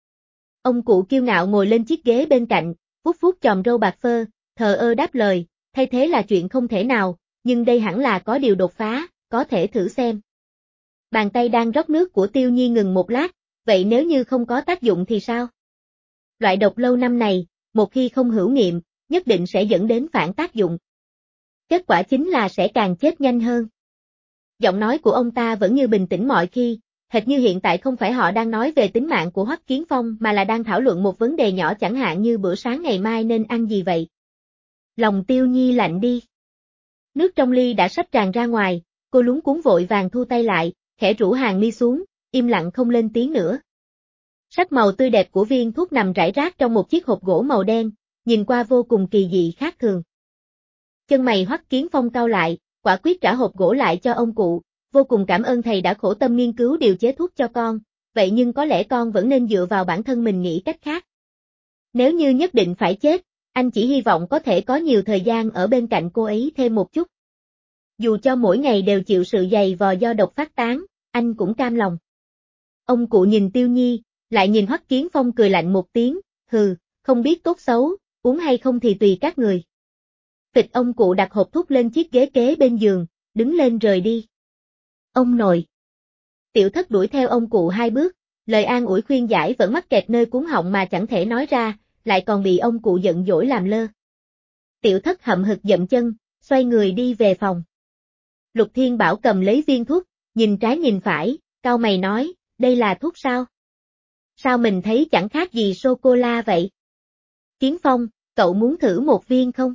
Ông cụ kiêu ngạo ngồi lên chiếc ghế bên cạnh, vuốt vuốt chòm râu bạc phơ, thờ ơ đáp lời, thay thế là chuyện không thể nào, nhưng đây hẳn là có điều đột phá, có thể thử xem. Bàn tay đang rót nước của Tiêu Nhi ngừng một lát, vậy nếu như không có tác dụng thì sao? Loại độc lâu năm này, một khi không hữu nghiệm, nhất định sẽ dẫn đến phản tác dụng. Kết quả chính là sẽ càng chết nhanh hơn. Giọng nói của ông ta vẫn như bình tĩnh mọi khi, hệt như hiện tại không phải họ đang nói về tính mạng của Hoắc Kiến Phong mà là đang thảo luận một vấn đề nhỏ chẳng hạn như bữa sáng ngày mai nên ăn gì vậy. Lòng Tiêu Nhi lạnh đi. Nước trong ly đã sắp tràn ra ngoài, cô luống cuống vội vàng thu tay lại, khẽ rũ hàng mi xuống, im lặng không lên tiếng nữa. Sắc màu tươi đẹp của viên thuốc nằm rải rác trong một chiếc hộp gỗ màu đen, nhìn qua vô cùng kỳ dị khác thường. Chân mày Hoắc Kiến Phong cau lại, quả quyết trả hộp gỗ lại cho ông cụ, vô cùng cảm ơn thầy đã khổ tâm nghiên cứu điều chế thuốc cho con, vậy nhưng có lẽ con vẫn nên dựa vào bản thân mình nghĩ cách khác. Nếu như nhất định phải chết, anh chỉ hy vọng có thể có nhiều thời gian ở bên cạnh cô ấy thêm một chút. Dù cho mỗi ngày đều chịu sự dày vò do độc phát tán, anh cũng cam lòng. Ông cụ nhìn Tiêu Nhi, lại nhìn Hoắc Kiến Phong cười lạnh một tiếng, hừ, không biết tốt xấu, uống hay không thì tùy các người. Phịch ông cụ đặt hộp thuốc lên chiếc ghế kế bên giường, đứng lên rời đi. Ông nội. Tiểu Thất đuổi theo ông cụ hai bước, lời an ủi khuyên giải vẫn mắc kẹt nơi cuống họng mà chẳng thể nói ra, lại còn bị ông cụ giận dỗi làm lơ. Tiểu Thất hậm hực dậm chân, xoay người đi về phòng. Lục Thiên Bảo cầm lấy viên thuốc, nhìn trái nhìn phải, cau mày nói, đây là thuốc sao? Sao mình thấy chẳng khác gì sô-cô-la vậy? Kiến Phong, cậu muốn thử một viên không?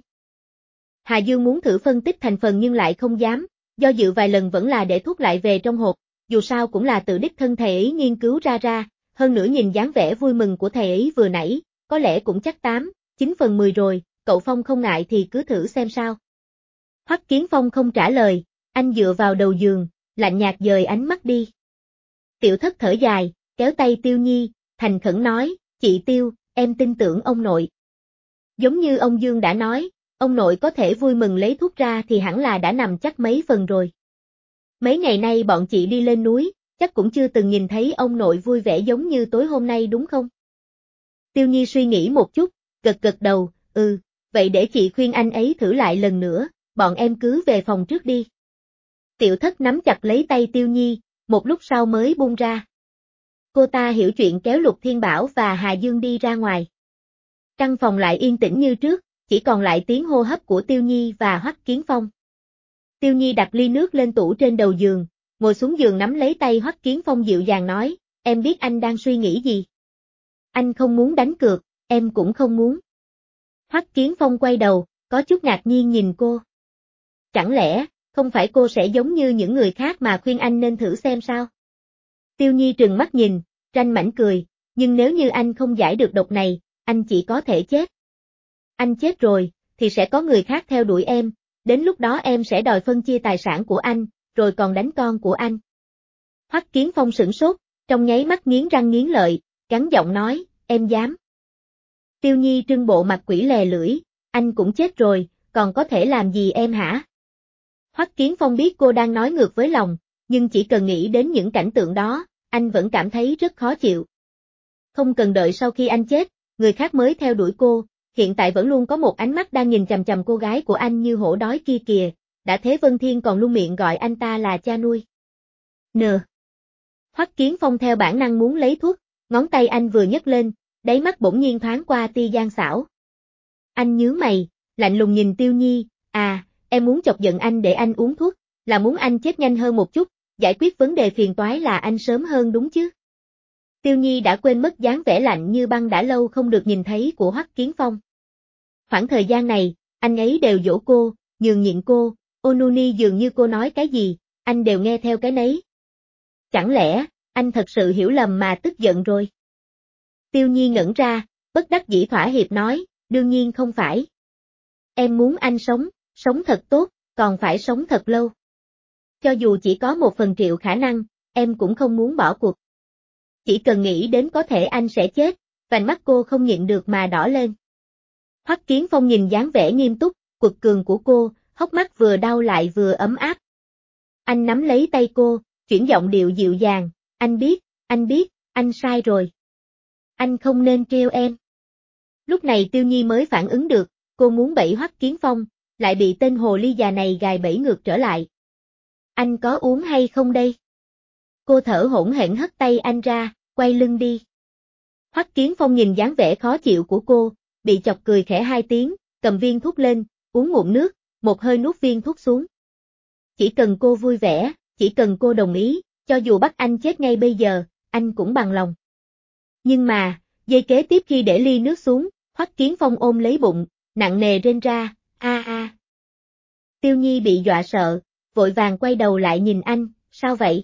Hà Dương muốn thử phân tích thành phần nhưng lại không dám, do dự vài lần vẫn là để thuốc lại về trong hộp, dù sao cũng là tự đích thân thầy ấy nghiên cứu ra, hơn nữa nhìn dáng vẻ vui mừng của thầy ấy vừa nãy, có lẽ cũng chắc 9 phần 10 rồi, cậu Phong không ngại thì cứ thử xem sao. Hoắc Kiến Phong không trả lời, anh dựa vào đầu giường, lạnh nhạt dời ánh mắt đi. Tiểu Thất thở dài, kéo tay Tiêu Nhi, thành khẩn nói, chị Tiêu, em tin tưởng ông nội. Giống như ông Dương đã nói, ông nội có thể vui mừng lấy thuốc ra thì hẳn là đã nằm chắc mấy phần rồi. Mấy ngày nay bọn chị đi lên núi, chắc cũng chưa từng nhìn thấy ông nội vui vẻ giống như tối hôm nay đúng không? Tiêu Nhi suy nghĩ một chút, gật gật đầu, vậy để chị khuyên anh ấy thử lại lần nữa, bọn em cứ về phòng trước đi. Tiểu Thất nắm chặt lấy tay Tiêu Nhi, một lúc sau mới buông ra. Cô ta hiểu chuyện kéo Lục Thiên Bảo và Hà Dương đi ra ngoài. Căn phòng lại yên tĩnh như trước, chỉ còn lại tiếng hô hấp của Tiêu Nhi và Hoắc Kiến Phong. Tiêu Nhi đặt ly nước lên tủ trên đầu giường, ngồi xuống giường nắm lấy tay Hoắc Kiến Phong dịu dàng nói, em biết anh đang suy nghĩ gì. Anh không muốn đánh cược, em cũng không muốn. Hoắc Kiến Phong quay đầu, có chút ngạc nhiên nhìn cô. Chẳng lẽ, không phải cô sẽ giống như những người khác mà khuyên anh nên thử xem sao? Tiêu Nhi trừng mắt nhìn, ranh mãnh cười, nhưng nếu như anh không giải được độc này, anh chỉ có thể chết. Anh chết rồi, thì sẽ có người khác theo đuổi em, đến lúc đó em sẽ đòi phân chia tài sản của anh, rồi còn đánh con của anh. Hoắc Kiến Phong sửng sốt, trong nháy mắt nghiến răng nghiến lợi, gằn giọng nói, em dám. Tiêu Nhi trưng bộ mặt quỷ lè lưỡi, anh cũng chết rồi, còn có thể làm gì em hả? Hoắc Kiến Phong biết cô đang nói ngược với lòng, nhưng chỉ cần nghĩ đến những cảnh tượng đó, anh vẫn cảm thấy rất khó chịu. Không cần đợi sau khi anh chết, người khác mới theo đuổi cô, hiện tại vẫn luôn có một ánh mắt đang nhìn chằm chằm cô gái của anh như hổ đói kia kìa, đã thế Vân Thiên còn luôn miệng gọi anh ta là cha nuôi. Hoắc Kiến Phong theo bản năng muốn lấy thuốc, ngón tay anh vừa nhấc lên, đáy mắt bỗng nhiên thoáng qua tia gian xảo. Anh nhướng mày, lạnh lùng nhìn Tiêu Nhi, em muốn chọc giận anh để anh uống thuốc, là muốn anh chết nhanh hơn một chút, giải quyết vấn đề phiền toái là anh sớm hơn đúng chứ? Tiêu Nhi đã quên mất dáng vẻ lạnh như băng đã lâu không được nhìn thấy của Hoắc Kiến Phong. Khoảng thời gian này, anh ấy đều dỗ cô, nhường nhịn cô, Onuni dường như cô nói cái gì, anh đều nghe theo cái nấy. Chẳng lẽ, anh thật sự hiểu lầm mà tức giận rồi? Tiêu Nhi ngẩn ra, bất đắc dĩ thỏa hiệp nói, đương nhiên không phải. Em muốn anh sống thật tốt, còn phải sống thật lâu. Cho dù chỉ có 1/1.000.000 khả năng, em cũng không muốn bỏ cuộc. Chỉ cần nghĩ đến có thể anh sẽ chết, vành mắt cô không nhịn được mà đỏ lên. Hoắc Kiến Phong nhìn dáng vẻ nghiêm túc, quật cường của cô, hốc mắt vừa đau lại vừa ấm áp. Anh nắm lấy tay cô, chuyển giọng điệu dịu dàng, anh biết, anh sai rồi. Anh không nên trêu em. Lúc này Tiêu Nhi mới phản ứng được, cô muốn bẫy Hoắc Kiến Phong, lại bị tên hồ ly già này gài bẫy ngược trở lại. Anh có uống hay không đây? Cô thở hổn hển hất tay anh ra, quay lưng đi. Hoắc Kiến Phong nhìn dáng vẻ khó chịu của cô, bị chọc cười khẽ 2 tiếng, cầm viên thuốc lên, uống ngụm nước, một hơi nuốt viên thuốc xuống. Chỉ cần cô vui vẻ, chỉ cần cô đồng ý, cho dù bắt anh chết ngay bây giờ, anh cũng bằng lòng. Nhưng mà, giây kế tiếp khi để ly nước xuống, Hoắc Kiến Phong ôm lấy bụng, nặng nề rên ra, a. Tiêu Nhi bị dọa sợ, vội vàng quay đầu lại nhìn anh, sao vậy?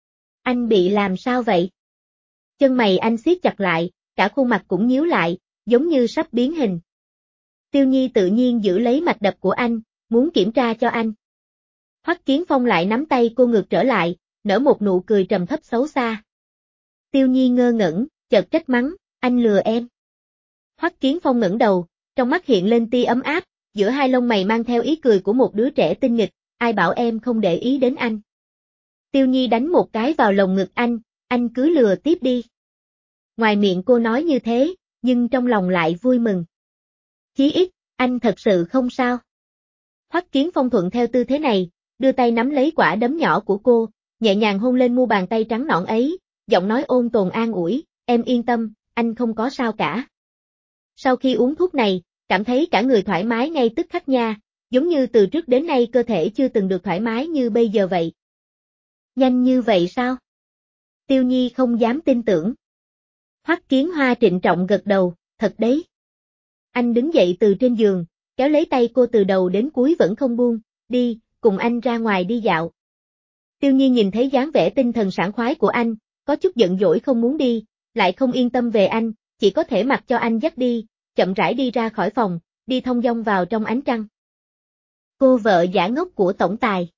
Anh bị làm sao vậy? Chân mày anh siết chặt lại, cả khuôn mặt cũng nhíu lại, giống như sắp biến hình. Tiêu Nhi tự nhiên giữ lấy mạch đập của anh, muốn kiểm tra cho anh. Hoắc Kiến Phong lại nắm tay cô ngược trở lại, nở một nụ cười trầm thấp xấu xa. Tiêu Nhi ngơ ngẩn, chợt trách mắng, anh lừa em. Hoắc Kiến Phong ngẩng đầu, trong mắt hiện lên tia ấm áp, giữa hai lông mày mang theo ý cười của một đứa trẻ tinh nghịch, ai bảo em không để ý đến anh. Tiêu Nhi đánh một cái vào lồng ngực anh cứ lừa tiếp đi. Ngoài miệng cô nói như thế, nhưng trong lòng lại vui mừng. Chí ít, anh thật sự không sao. Hoắc Kiến Phong thuận theo tư thế này, đưa tay nắm lấy quả đấm nhỏ của cô, nhẹ nhàng hôn lên mu bàn tay trắng nõn ấy, giọng nói ôn tồn an ủi, em yên tâm, anh không có sao cả. Sau khi uống thuốc này, cảm thấy cả người thoải mái ngay tức khắc nha, giống như từ trước đến nay cơ thể chưa từng được thoải mái như bây giờ vậy. Nhanh như vậy sao? Tiêu Nhi không dám tin tưởng. Hoắc Kiến Hoa trịnh trọng gật đầu, thật đấy. Anh đứng dậy từ trên giường, kéo lấy tay cô từ đầu đến cuối vẫn không buông, đi, cùng anh ra ngoài đi dạo. Tiêu Nhi nhìn thấy dáng vẻ tinh thần sảng khoái của anh, có chút giận dỗi không muốn đi, lại không yên tâm về anh, chỉ có thể mặc cho anh dắt đi, chậm rãi đi ra khỏi phòng, đi thong dong vào trong ánh trăng. Cô vợ giả ngốc của tổng tài.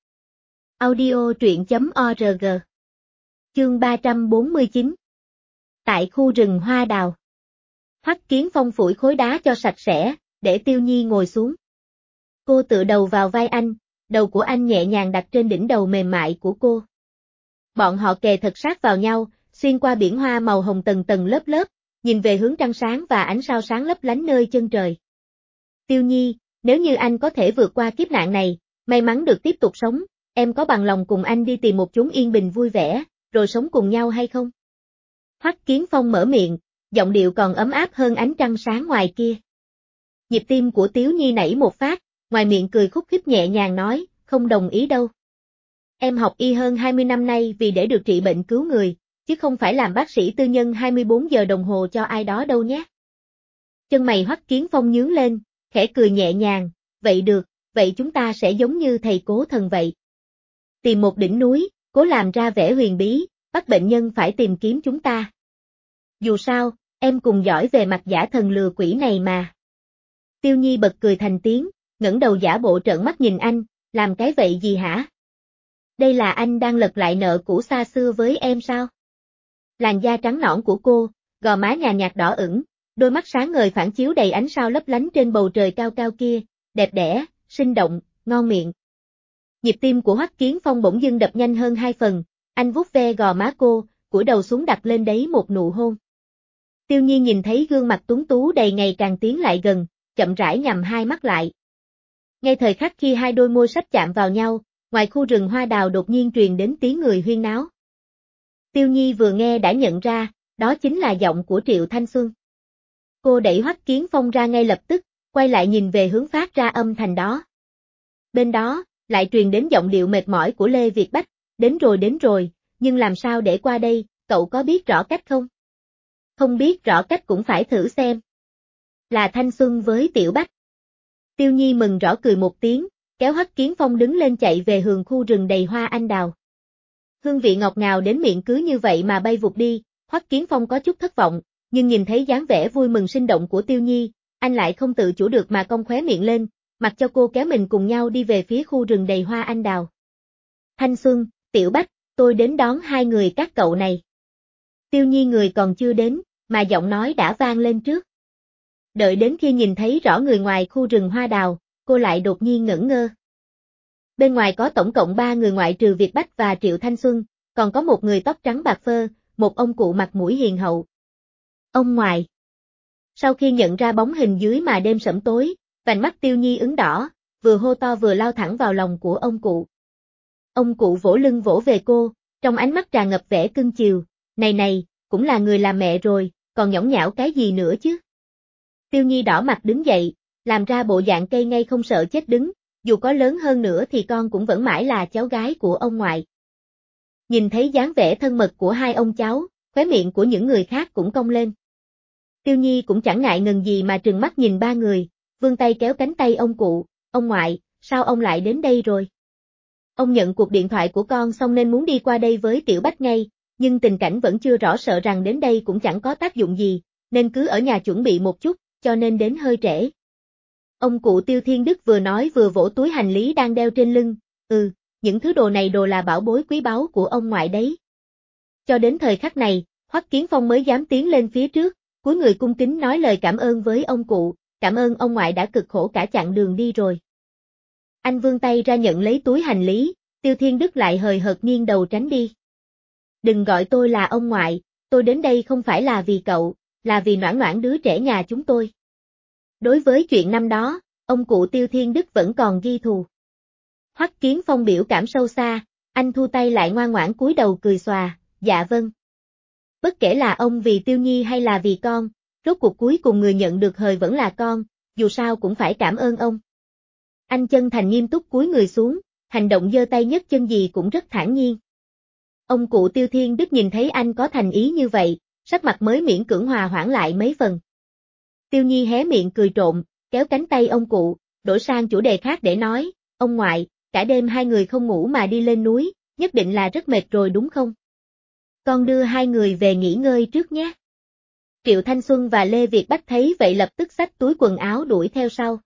Audio truyện.org. Chương 349. Tại khu rừng hoa đào. Hoắc Kiến Phong phủi khối đá cho sạch sẽ, để Tiêu Nhi ngồi xuống. Cô tựa đầu vào vai anh, đầu của anh nhẹ nhàng đặt trên đỉnh đầu mềm mại của cô. Bọn họ kề thật sát vào nhau, xuyên qua biển hoa màu hồng tầng tầng lớp lớp, nhìn về hướng trăng sáng và ánh sao sáng lấp lánh nơi chân trời. Tiêu Nhi, nếu như anh có thể vượt qua kiếp nạn này, may mắn được tiếp tục sống, em có bằng lòng cùng anh đi tìm một chốn yên bình vui vẻ, rồi sống cùng nhau hay không? Hoắc Kiến Phong mở miệng, giọng điệu còn ấm áp hơn ánh trăng sáng ngoài kia. Nhịp tim của Tiếu Nhi nảy một phát, ngoài miệng cười khúc khích nhẹ nhàng nói, không đồng ý đâu. Em học y hơn 20 năm nay vì để được trị bệnh cứu người, chứ không phải làm bác sĩ tư nhân 24 giờ đồng hồ cho ai đó đâu nhé. Chân mày Hoắc Kiến Phong nhướng lên, khẽ cười nhẹ nhàng, vậy được, vậy chúng ta sẽ giống như thầy Cố Thần vậy. Tìm một đỉnh núi, cố làm ra vẻ huyền bí, bắt bệnh nhân phải tìm kiếm chúng ta. Dù sao, em cùng giỏi về mặt giả thần lừa quỷ này mà. Tiêu Nhi bật cười thành tiếng, ngẩng đầu giả bộ trợn mắt nhìn anh, làm cái vậy gì hả? Đây là anh đang lật lại nợ cũ xa xưa với em sao? Làn da trắng nõn của cô, gò má nhàn nhạt đỏ ửng, đôi mắt sáng ngời phản chiếu đầy ánh sao lấp lánh trên bầu trời cao cao kia, đẹp đẽ, sinh động, ngon miệng. Nhịp tim của Hoắc Kiến Phong bỗng dưng đập nhanh hơn 2 phần, anh vuốt ve gò má cô, cúi đầu xuống đặt lên đấy một nụ hôn. Tiêu Nhi nhìn thấy gương mặt tuấn tú đầy ngày càng tiến lại gần, chậm rãi nhắm hai mắt lại. Ngay thời khắc khi hai đôi môi sắp chạm vào nhau, ngoài khu rừng hoa đào đột nhiên truyền đến tiếng người huyên náo. Tiêu Nhi vừa nghe đã nhận ra, đó chính là giọng của Triệu Thanh Xuân. Cô đẩy Hoắc Kiến Phong ra ngay lập tức, quay lại nhìn về hướng phát ra âm thanh đó. Bên đó, lại truyền đến giọng điệu mệt mỏi của Lê Việt Bách, đến rồi, nhưng làm sao để qua đây, cậu có biết rõ cách không? Không biết rõ cách cũng phải thử xem. Là Thanh Xuân với Tiểu Bách. Tiêu Nhi mừng rõ cười một tiếng, kéo Hoắc Kiến Phong đứng lên chạy về hướng khu rừng đầy hoa anh đào. Hương vị ngọt ngào đến miệng cứ như vậy mà bay vụt đi, Hoắc Kiến Phong có chút thất vọng, nhưng nhìn thấy dáng vẻ vui mừng sinh động của Tiêu Nhi, anh lại không tự chủ được mà cong khóe miệng lên, mặc cho cô kéo mình cùng nhau đi về phía khu rừng đầy hoa anh đào. Thanh Xuân, Tiểu Bách, tôi đến đón hai người các cậu này. Tiêu Nhi người còn chưa đến, mà giọng nói đã vang lên trước. Đợi đến khi nhìn thấy rõ người ngoài khu rừng hoa đào, cô lại đột nhiên ngẩn ngơ. Bên ngoài có tổng cộng 3 người ngoại trừ Việt Bách và Triệu Thanh Xuân, còn có một người tóc trắng bạc phơ, một ông cụ mặt mũi hiền hậu. Ông ngoại. Sau khi nhận ra bóng hình dưới mà đêm sẫm tối, vành mắt Tiêu Nhi ửng đỏ, vừa hô to vừa lao thẳng vào lòng của ông cụ. Ông cụ vỗ lưng vỗ về cô, trong ánh mắt tràn ngập vẻ cưng chiều, này, cũng là người làm mẹ rồi, còn nhõng nhẽo cái gì nữa chứ? Tiêu Nhi đỏ mặt đứng dậy, làm ra bộ dạng cây ngay không sợ chết đứng, dù có lớn hơn nữa thì con cũng vẫn mãi là cháu gái của ông ngoại. Nhìn thấy dáng vẻ thân mật của hai ông cháu, khóe miệng của những người khác cũng cong lên. Tiêu Nhi cũng chẳng ngại ngần gì mà trừng mắt nhìn ba người, vươn tay kéo cánh tay ông cụ, ông ngoại, sao ông lại đến đây rồi? Ông nhận cuộc điện thoại của con xong nên muốn đi qua đây với Tiểu Bách ngay, nhưng tình cảnh vẫn chưa rõ sợ rằng đến đây cũng chẳng có tác dụng gì, nên cứ ở nhà chuẩn bị một chút, cho nên đến hơi trễ. Ông cụ Tiêu Thiên Đức vừa nói vừa vỗ túi hành lý đang đeo trên lưng, những thứ đồ này đồ là bảo bối quý báu của ông ngoại đấy. Cho đến thời khắc này, Hoắc Kiến Phong mới dám tiến lên phía trước, cúi người cung kính nói lời cảm ơn với ông cụ, cảm ơn ông ngoại đã cực khổ cả chặng đường đi rồi. Anh vươn tay ra nhận lấy túi hành lý, Tiêu Thiên Đức lại hời hợt nghiêng đầu tránh đi. Đừng gọi tôi là ông ngoại, tôi đến đây không phải là vì cậu, là vì Noãn Noãn đứa trẻ nhà chúng tôi. Đối với chuyện năm đó, ông cụ Tiêu Thiên Đức vẫn còn ghi thù. Hoắc Kiến Phong biểu cảm sâu xa, anh thu tay lại ngoan ngoãn cúi đầu cười xòa, dạ vâng. Bất kể là ông vì Tiêu Nhi hay là vì con, rốt cuộc cuối cùng người nhận được hời vẫn là con, dù sao cũng phải cảm ơn ông. Anh chân thành nghiêm túc cúi người xuống, hành động giơ tay nhấc chân gì cũng rất thản nhiên. Ông cụ Tiêu Thiên Đức nhìn thấy anh có thành ý như vậy, sắc mặt mới miễn cưỡng hòa hoãn lại mấy phần. Tiêu Nhi hé miệng cười trộm, kéo cánh tay ông cụ, đổi sang chủ đề khác để nói, ông ngoại, cả đêm hai người không ngủ mà đi lên núi, nhất định là rất mệt rồi đúng không? Con đưa hai người về nghỉ ngơi trước nhé. Triệu Thanh Xuân và Lê Việt Bách thấy vậy lập tức xách túi quần áo đuổi theo sau.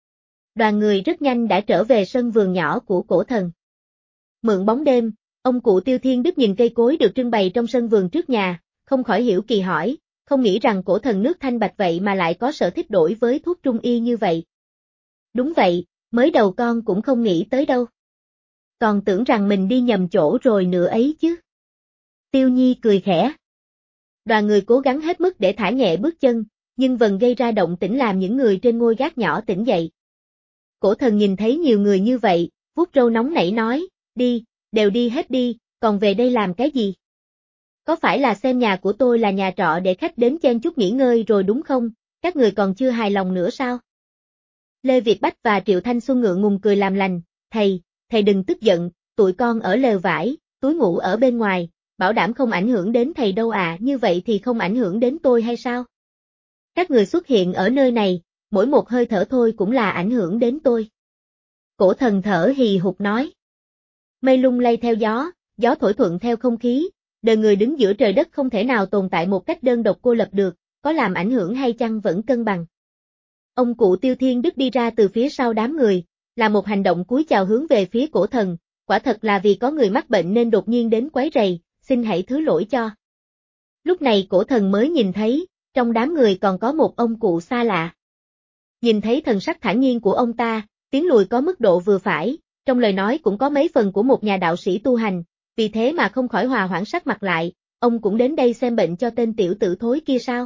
Đoàn người rất nhanh đã trở về sân vườn nhỏ của cổ thần. Mượn bóng đêm, ông cụ Tiêu Thiên Đức nhìn cây cối được trưng bày trong sân vườn trước nhà, không khỏi hiểu kỳ hỏi, không nghĩ rằng cổ thần nước Thanh Bạch vậy mà lại có sở thích đổi với thuốc trung y như vậy. Đúng vậy, mới đầu con cũng không nghĩ tới đâu. Còn tưởng rằng mình đi nhầm chỗ rồi nữa ấy chứ. Tiêu Nhi cười khẽ. Đoàn người cố gắng hết mức để thả nhẹ bước chân, nhưng vần gây ra động tĩnh làm những người trên ngôi gác nhỏ tỉnh dậy. Cổ thần nhìn thấy nhiều người như vậy, vuốt râu nóng nảy nói, đi, đều đi hết đi, còn về đây làm cái gì? Có phải là xem nhà của tôi là nhà trọ để khách đến chen chút nghỉ ngơi rồi đúng không, các người còn chưa hài lòng nữa sao? Lê Việt Bách và Triệu Thanh Xuân ngượng ngùng cười làm lành, thầy đừng tức giận, tụi con ở lều vải, túi ngủ ở bên ngoài, bảo đảm không ảnh hưởng đến thầy đâu à, như vậy thì không ảnh hưởng đến tôi hay sao? Các người xuất hiện ở nơi này, mỗi một hơi thở thôi cũng là ảnh hưởng đến tôi. Cổ thần thở hì hục nói. Mây lung lay theo gió, gió thổi thuận theo không khí, đời người đứng giữa trời đất không thể nào tồn tại một cách đơn độc cô lập được, có làm ảnh hưởng hay chăng vẫn cân bằng. Ông cụ Tiêu Thiên Đức đi ra từ phía sau đám người, là một hành động cúi chào hướng về phía cổ thần, quả thật là vì có người mắc bệnh nên đột nhiên đến quấy rầy, xin hãy thứ lỗi cho. Lúc này cổ thần mới nhìn thấy, trong đám người còn có một ông cụ xa lạ. Nhìn thấy thần sắc thản nhiên của ông ta, tiếng lùi có mức độ vừa phải, trong lời nói cũng có mấy phần của một nhà đạo sĩ tu hành, vì thế mà không khỏi hòa hoãn sắc mặt lại, ông cũng đến đây xem bệnh cho tên tiểu tử thối kia sao?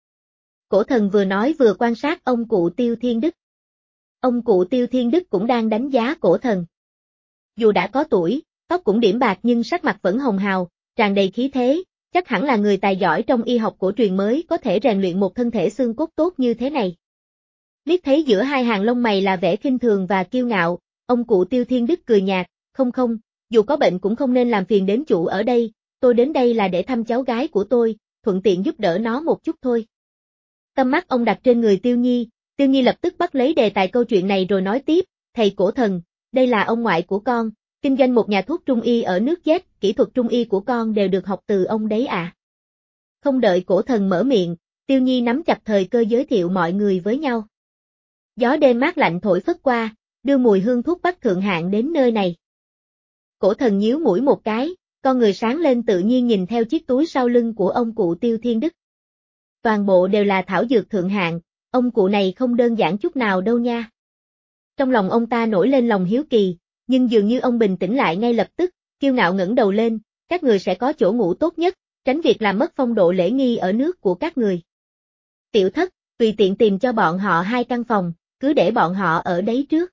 Cổ thần vừa nói vừa quan sát ông cụ Tiêu Thiên Đức. Ông cụ Tiêu Thiên Đức cũng đang đánh giá cổ thần. Dù đã có tuổi, tóc cũng điểm bạc nhưng sắc mặt vẫn hồng hào, tràn đầy khí thế, chắc hẳn là người tài giỏi trong y học cổ truyền mới có thể rèn luyện một thân thể xương cốt tốt như thế này. Liếc thấy giữa hai hàng lông mày là vẻ khinh thường và kiêu ngạo, ông cụ Tiêu Thiên Đức cười nhạt, không, dù có bệnh cũng không nên làm phiền đến chủ ở đây, tôi đến đây là để thăm cháu gái của tôi, thuận tiện giúp đỡ nó một chút thôi. Tâm mắt ông đặt trên người Tiêu Nhi lập tức bắt lấy đề tài câu chuyện này rồi nói tiếp, thầy cổ thần, đây là ông ngoại của con, kinh doanh một nhà thuốc trung y ở nước Z, kỹ thuật trung y của con đều được học từ ông đấy à. Không đợi cổ thần mở miệng, Tiêu Nhi nắm chặt thời cơ giới thiệu mọi người với nhau. Gió đêm mát lạnh thổi phất qua, đưa mùi hương thuốc bắc thượng hạng đến nơi này. Cổ thần nhíu mũi một cái, con người sáng lên tự nhiên nhìn theo chiếc túi sau lưng của ông cụ Tiêu Thiên Đức. Toàn bộ đều là thảo dược thượng hạng, ông cụ này không đơn giản chút nào đâu nha. Trong lòng ông ta nổi lên lòng hiếu kỳ, nhưng dường như ông bình tĩnh lại ngay lập tức, kiêu ngạo ngẩng đầu lên, các người sẽ có chỗ ngủ tốt nhất, tránh việc làm mất phong độ lễ nghi ở nước của các người. Tiểu Thất, tùy tiện tìm cho bọn họ 2 căn phòng, cứ để bọn họ ở đấy trước.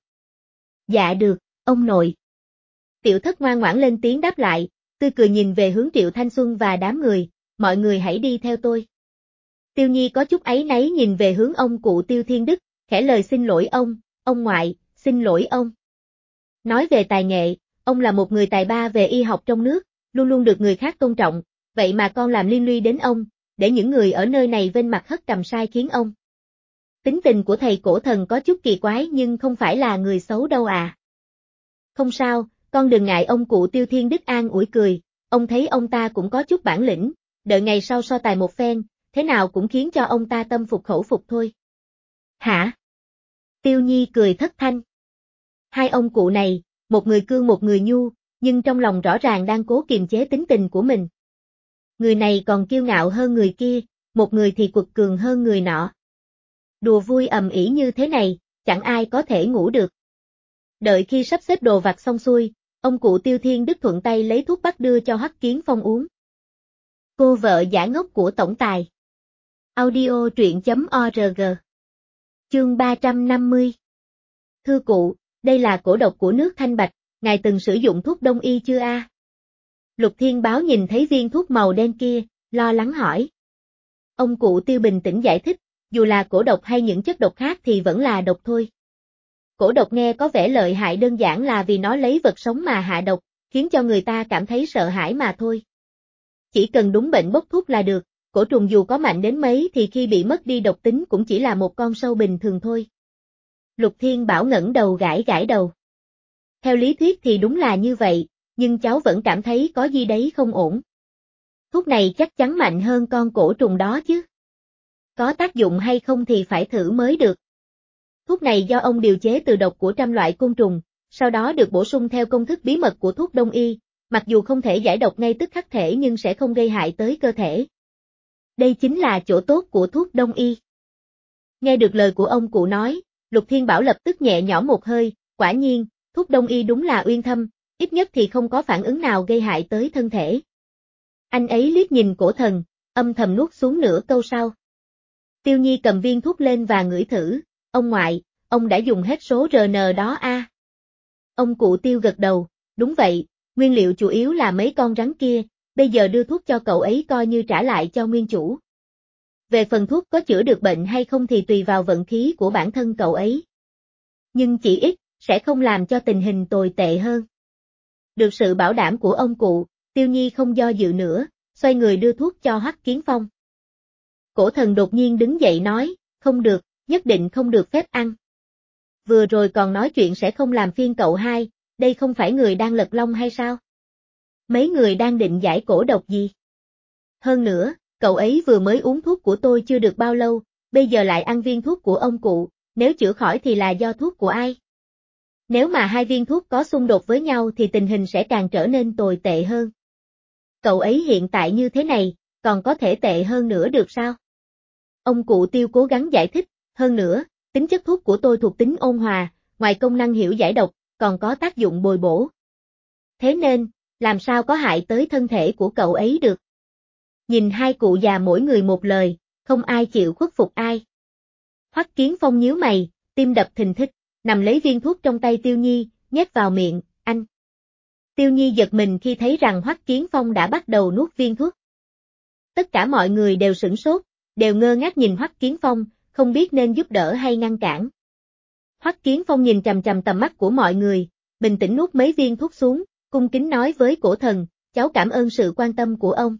Dạ được, ông nội. Tiểu Thất ngoan ngoãn lên tiếng đáp lại, tươi cười nhìn về hướng Triệu Thanh Xuân và đám người, mọi người hãy đi theo tôi. Tiêu Nhi có chút áy náy nhìn về hướng ông cụ Tiêu Thiên Đức, khẽ lời xin lỗi ông ngoại, xin lỗi ông. Nói về tài nghệ, ông là một người tài ba về y học trong nước, luôn luôn được người khác tôn trọng, vậy mà con làm liên lụy đến ông, để những người ở nơi này vênh mặt hất cằm sai khiến ông. Tính tình của thầy cổ thần có chút kỳ quái nhưng không phải là người xấu đâu à. Không sao, con đừng ngại, ông cụ Tiêu Thiên Đức an ủi cười, ông thấy ông ta cũng có chút bản lĩnh, đợi ngày sau so tài một phen, thế nào cũng khiến cho ông ta tâm phục khẩu phục thôi. Hả? Tiêu Nhi cười thất thanh. Hai ông cụ này, một người cương một người nhu, nhưng trong lòng rõ ràng đang cố kiềm chế tính tình của mình. Người này còn kiêu ngạo hơn người kia, một người thì quật cường hơn người nọ. Đùa vui ầm ĩ như thế này, chẳng ai có thể ngủ được. Đợi khi sắp xếp đồ vặt xong xuôi, ông cụ Tiêu Thiên Đức thuận tay lấy thuốc bắc đưa cho Hoắc Kiến Phong uống. Cô vợ giả ngốc của tổng tài. Audio truyện.org. Chương 350. Thưa cụ, đây là cổ độc của nước Thanh Bạch, ngài từng sử dụng thuốc đông y chưa a? Lục Thiên Báo nhìn thấy viên thuốc màu đen kia, lo lắng hỏi. Ông cụ Tiêu bình tĩnh giải thích, dù là cổ độc hay những chất độc khác thì vẫn là độc thôi. Cổ độc nghe có vẻ lợi hại đơn giản là vì nó lấy vật sống mà hạ độc, khiến cho người ta cảm thấy sợ hãi mà thôi. Chỉ cần đúng bệnh bốc thuốc là được, cổ trùng dù có mạnh đến mấy thì khi bị mất đi độc tính cũng chỉ là một con sâu bình thường thôi. Lục Thiên Bảo ngẩng đầu gãi gãi đầu. Theo lý thuyết thì đúng là như vậy, nhưng cháu vẫn cảm thấy có gì đấy không ổn. Thuốc này chắc chắn mạnh hơn con cổ trùng đó chứ. Có tác dụng hay không thì phải thử mới được. Thuốc này do ông điều chế từ độc của trăm loại côn trùng, sau đó được bổ sung theo công thức bí mật của thuốc đông y, mặc dù không thể giải độc ngay tức khắc thể nhưng sẽ không gây hại tới cơ thể. Đây chính là chỗ tốt của thuốc đông y. Nghe được lời của ông cụ nói, Lục Thiên Bảo lập tức nhẹ nhõm một hơi, quả nhiên, thuốc đông y đúng là uyên thâm, ít nhất thì không có phản ứng nào gây hại tới thân thể. Anh ấy liếc nhìn cổ thần, âm thầm nuốt xuống nửa câu sau. Tiêu Nhi cầm viên thuốc lên và ngửi thử, ông ngoại, ông đã dùng hết số RN đó a? Ông cụ Tiêu gật đầu, đúng vậy, nguyên liệu chủ yếu là mấy con rắn kia, bây giờ đưa thuốc cho cậu ấy coi như trả lại cho nguyên chủ. Về phần thuốc có chữa được bệnh hay không thì tùy vào vận khí của bản thân cậu ấy. Nhưng chỉ ít, sẽ không làm cho tình hình tồi tệ hơn. Được sự bảo đảm của ông cụ, Tiêu Nhi không do dự nữa, xoay người đưa thuốc cho Hoắc Kiến Phong. Cổ thần đột nhiên đứng dậy nói, không được, nhất định không được phép ăn. Vừa rồi còn nói chuyện sẽ không làm phiền cậu hai, đây không phải người đang lật lông hay sao? Mấy người đang định giải cổ độc gì? Hơn nữa, cậu ấy vừa mới uống thuốc của tôi chưa được bao lâu, bây giờ lại ăn viên thuốc của ông cụ, nếu chữa khỏi thì là do thuốc của ai? Nếu mà hai viên thuốc có xung đột với nhau thì tình hình sẽ càng trở nên tồi tệ hơn. Cậu ấy hiện tại như thế này, còn có thể tệ hơn nữa được sao? Ông cụ Tiêu cố gắng giải thích, hơn nữa, tính chất thuốc của tôi thuộc tính ôn hòa, ngoài công năng hiểu giải độc, còn có tác dụng bồi bổ. Thế nên, làm sao có hại tới thân thể của cậu ấy được? Nhìn hai cụ già mỗi người một lời, không ai chịu khuất phục ai. Hoắc Kiến Phong nhíu mày, tim đập thình thịch, nằm lấy viên thuốc trong tay Tiêu Nhi, nhét vào miệng, anh. Tiêu Nhi giật mình khi thấy rằng Hoắc Kiến Phong đã bắt đầu nuốt viên thuốc. Tất cả mọi người đều sửng sốt, đều ngơ ngác nhìn Hoắc Kiến Phong, không biết nên giúp đỡ hay ngăn cản. Hoắc Kiến Phong nhìn chằm chằm tầm mắt của mọi người, bình tĩnh nuốt mấy viên thuốc xuống, cung kính nói với cổ thần, cháu cảm ơn sự quan tâm của ông.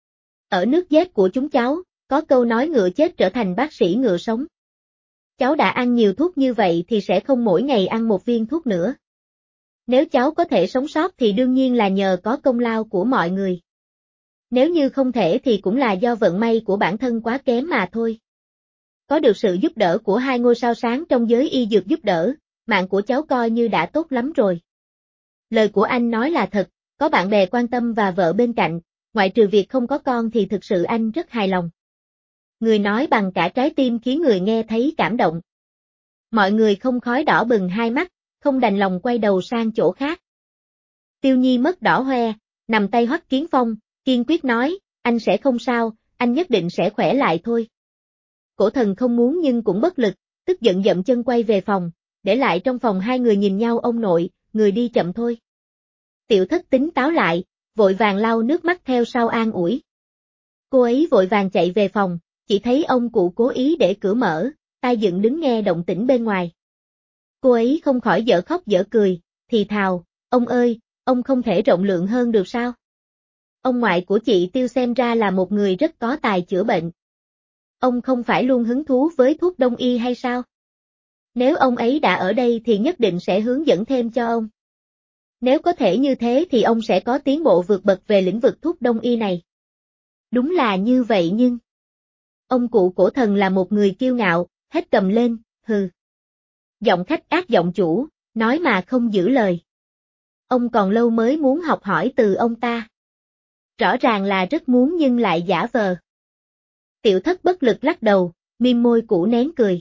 Ở nước Z của chúng cháu, có câu nói ngựa chết trở thành bác sĩ ngựa sống. Cháu đã ăn nhiều thuốc như vậy thì sẽ không mỗi ngày ăn một viên thuốc nữa. Nếu cháu có thể sống sót thì đương nhiên là nhờ có công lao của mọi người. Nếu như không thể thì cũng là do vận may của bản thân quá kém mà thôi. Có được sự giúp đỡ của hai ngôi sao sáng trong giới y dược giúp đỡ, mạng của cháu coi như đã tốt lắm rồi. Lời của anh nói là thật, có bạn bè quan tâm và vợ bên cạnh, ngoại trừ việc không có con thì thực sự anh rất hài lòng. Người nói bằng cả trái tim khiến người nghe thấy cảm động. Mọi người không khói đỏ bừng hai mắt, không đành lòng quay đầu sang chỗ khác. Tiêu Nhi mất đỏ hoe, nằm tay Hoắc Kiến Phong, kiên quyết nói, anh sẽ không sao, anh nhất định sẽ khỏe lại thôi. Cổ thần không muốn nhưng cũng bất lực, tức giận dậm chân quay về phòng, để lại trong phòng hai người nhìn nhau ông nội, người đi chậm thôi. Tiểu Thất tính táo lại, vội vàng lau nước mắt theo sau an ủi. Cô ấy vội vàng chạy về phòng, chỉ thấy ông cụ cố ý để cửa mở, tai dựng đứng nghe động tĩnh bên ngoài. Cô ấy không khỏi dở khóc dở cười, thì thào, ông ơi, ông không thể rộng lượng hơn được sao? Ông ngoại của chị Tiêu xem ra là một người rất có tài chữa bệnh. Ông không phải luôn hứng thú với thuốc đông y hay sao? Nếu ông ấy đã ở đây thì nhất định sẽ hướng dẫn thêm cho ông. Nếu có thể như thế thì ông sẽ có tiến bộ vượt bậc về lĩnh vực thuốc đông y này. Đúng là như vậy nhưng... Ông cụ cổ thần là một người kiêu ngạo, hết cầm lên, hừ. Giọng khách ác giọng chủ, nói mà không giữ lời. Ông còn lâu mới muốn học hỏi từ ông ta. Rõ ràng là rất muốn nhưng lại giả vờ. Tiểu Thất bất lực lắc đầu, mím môi cũ nén cười.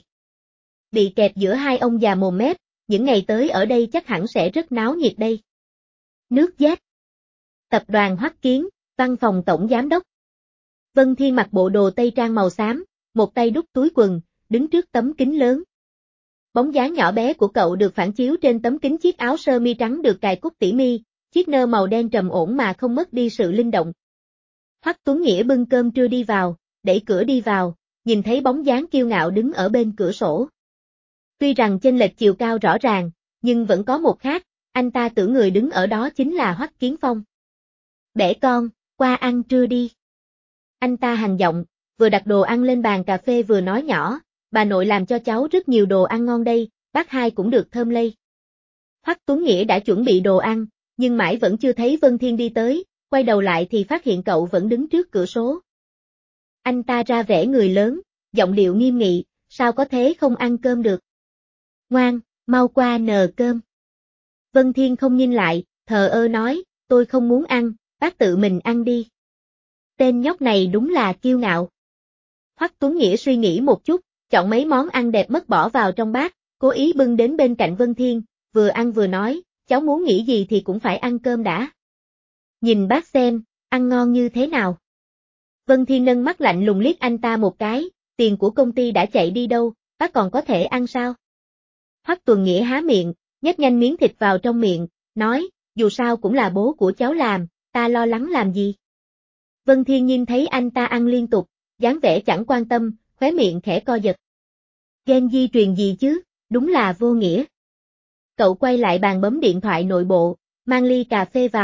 Bị kẹp giữa hai ông già mồm mép, những ngày tới ở đây chắc hẳn sẽ rất náo nhiệt đây. Nước Z. Tập đoàn Hoắc Kiến, văn phòng tổng giám đốc. Vân Thiên mặc bộ đồ tây trang màu xám, một tay đút túi quần, đứng trước tấm kính lớn. Bóng dáng nhỏ bé của cậu được phản chiếu trên tấm kính, chiếc áo sơ mi trắng được cài cúc tỉ mi, chiếc nơ màu đen trầm ổn mà không mất đi sự linh động. Hoắc Tuấn Nghĩa bưng cơm trưa đi vào, đẩy cửa đi vào, nhìn thấy bóng dáng kiêu ngạo đứng ở bên cửa sổ. Tuy rằng chênh lệch chiều cao rõ ràng, nhưng vẫn có một khác, anh ta tưởng người đứng ở đó chính là Hoắc Kiến Phong. Bẻ con, qua ăn trưa đi. Anh ta hành giọng, vừa đặt đồ ăn lên bàn cà phê vừa nói nhỏ, bà nội làm cho cháu rất nhiều đồ ăn ngon đây, bác hai cũng được thơm lây. Hoắc Tuấn Nghĩa đã chuẩn bị đồ ăn, nhưng mãi vẫn chưa thấy Vân Thiên đi tới, quay đầu lại thì phát hiện cậu vẫn đứng trước cửa sổ. Anh ta ra vẻ người lớn, giọng điệu nghiêm nghị, sao có thế không ăn cơm được. Ngoan, mau qua nờ cơm. Vân Thiên không nhìn lại, thờ ơ nói, tôi không muốn ăn, bác tự mình ăn đi. Tên nhóc này đúng là kiêu ngạo. Hoắc Tuấn Nghĩa suy nghĩ một chút, chọn mấy món ăn đẹp mất bỏ vào trong bát, cố ý bưng đến bên cạnh Vân Thiên, vừa ăn vừa nói, cháu muốn nghĩ gì thì cũng phải ăn cơm đã. Nhìn bác xem, ăn ngon như thế nào. Vân Thiên nâng mắt lạnh lùng liếc anh ta một cái, tiền của công ty đã chạy đi đâu, bác còn có thể ăn sao? Hoắc Tuấn Nghĩa há miệng, nhét nhanh miếng thịt vào trong miệng, nói, dù sao cũng là bố của cháu làm, ta lo lắng làm gì? Vân Thiên nhìn thấy anh ta ăn liên tục, dáng vẻ chẳng quan tâm, khóe miệng khẽ co giật. Gen di truyền gì chứ, đúng là vô nghĩa. Cậu quay lại bàn bấm điện thoại nội bộ, mang ly cà phê vào,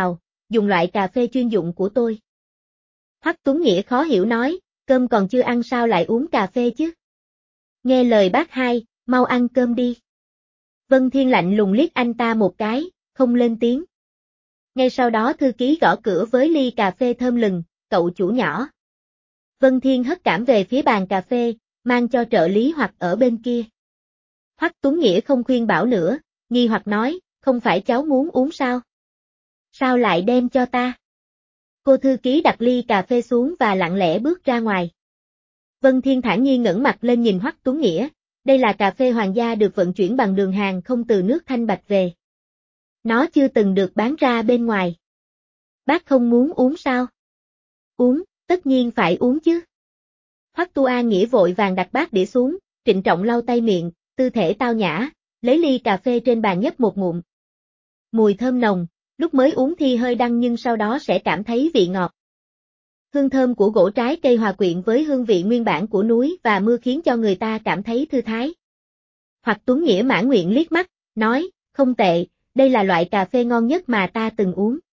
dùng loại cà phê chuyên dụng của tôi. Hoắc Tuấn Nghĩa khó hiểu nói, cơm còn chưa ăn sao lại uống cà phê chứ? Nghe lời bác hai, mau ăn cơm đi. Vân Thiên lạnh lùng liếc anh ta một cái, không lên tiếng. Ngay sau đó thư ký gõ cửa với ly cà phê thơm lừng, cậu chủ nhỏ. Vân Thiên hất cảm về phía bàn cà phê, mang cho trợ lý Hoặc ở bên kia. Hoắc Tuấn Nghĩa không khuyên bảo nữa, nghi hoặc nói, không phải cháu muốn uống sao? Sao lại đem cho ta? Cô thư ký đặt ly cà phê xuống và lặng lẽ bước ra ngoài. Vân Thiên thản nhiên ngẩng mặt lên nhìn Hoắc Tuấn Nghĩa, đây là cà phê hoàng gia được vận chuyển bằng đường hàng không từ nước Thanh Bạch về. Nó chưa từng được bán ra bên ngoài. Bác không muốn uống sao? Uống, tất nhiên phải uống chứ. Hoắc Tu An Nghĩa vội vàng đặt bát đĩa xuống, trịnh trọng lau tay miệng, tư thể tao nhã, lấy ly cà phê trên bàn nhấp một ngụm. Mùi thơm nồng, lúc mới uống thì hơi đắng nhưng sau đó sẽ cảm thấy vị ngọt. Hương thơm của gỗ trái cây hòa quyện với hương vị nguyên bản của núi và mưa khiến cho người ta cảm thấy thư thái. Hoặc Tuấn Nghĩa mãn nguyện liếc mắt, nói, không tệ, đây là loại cà phê ngon nhất mà ta từng uống.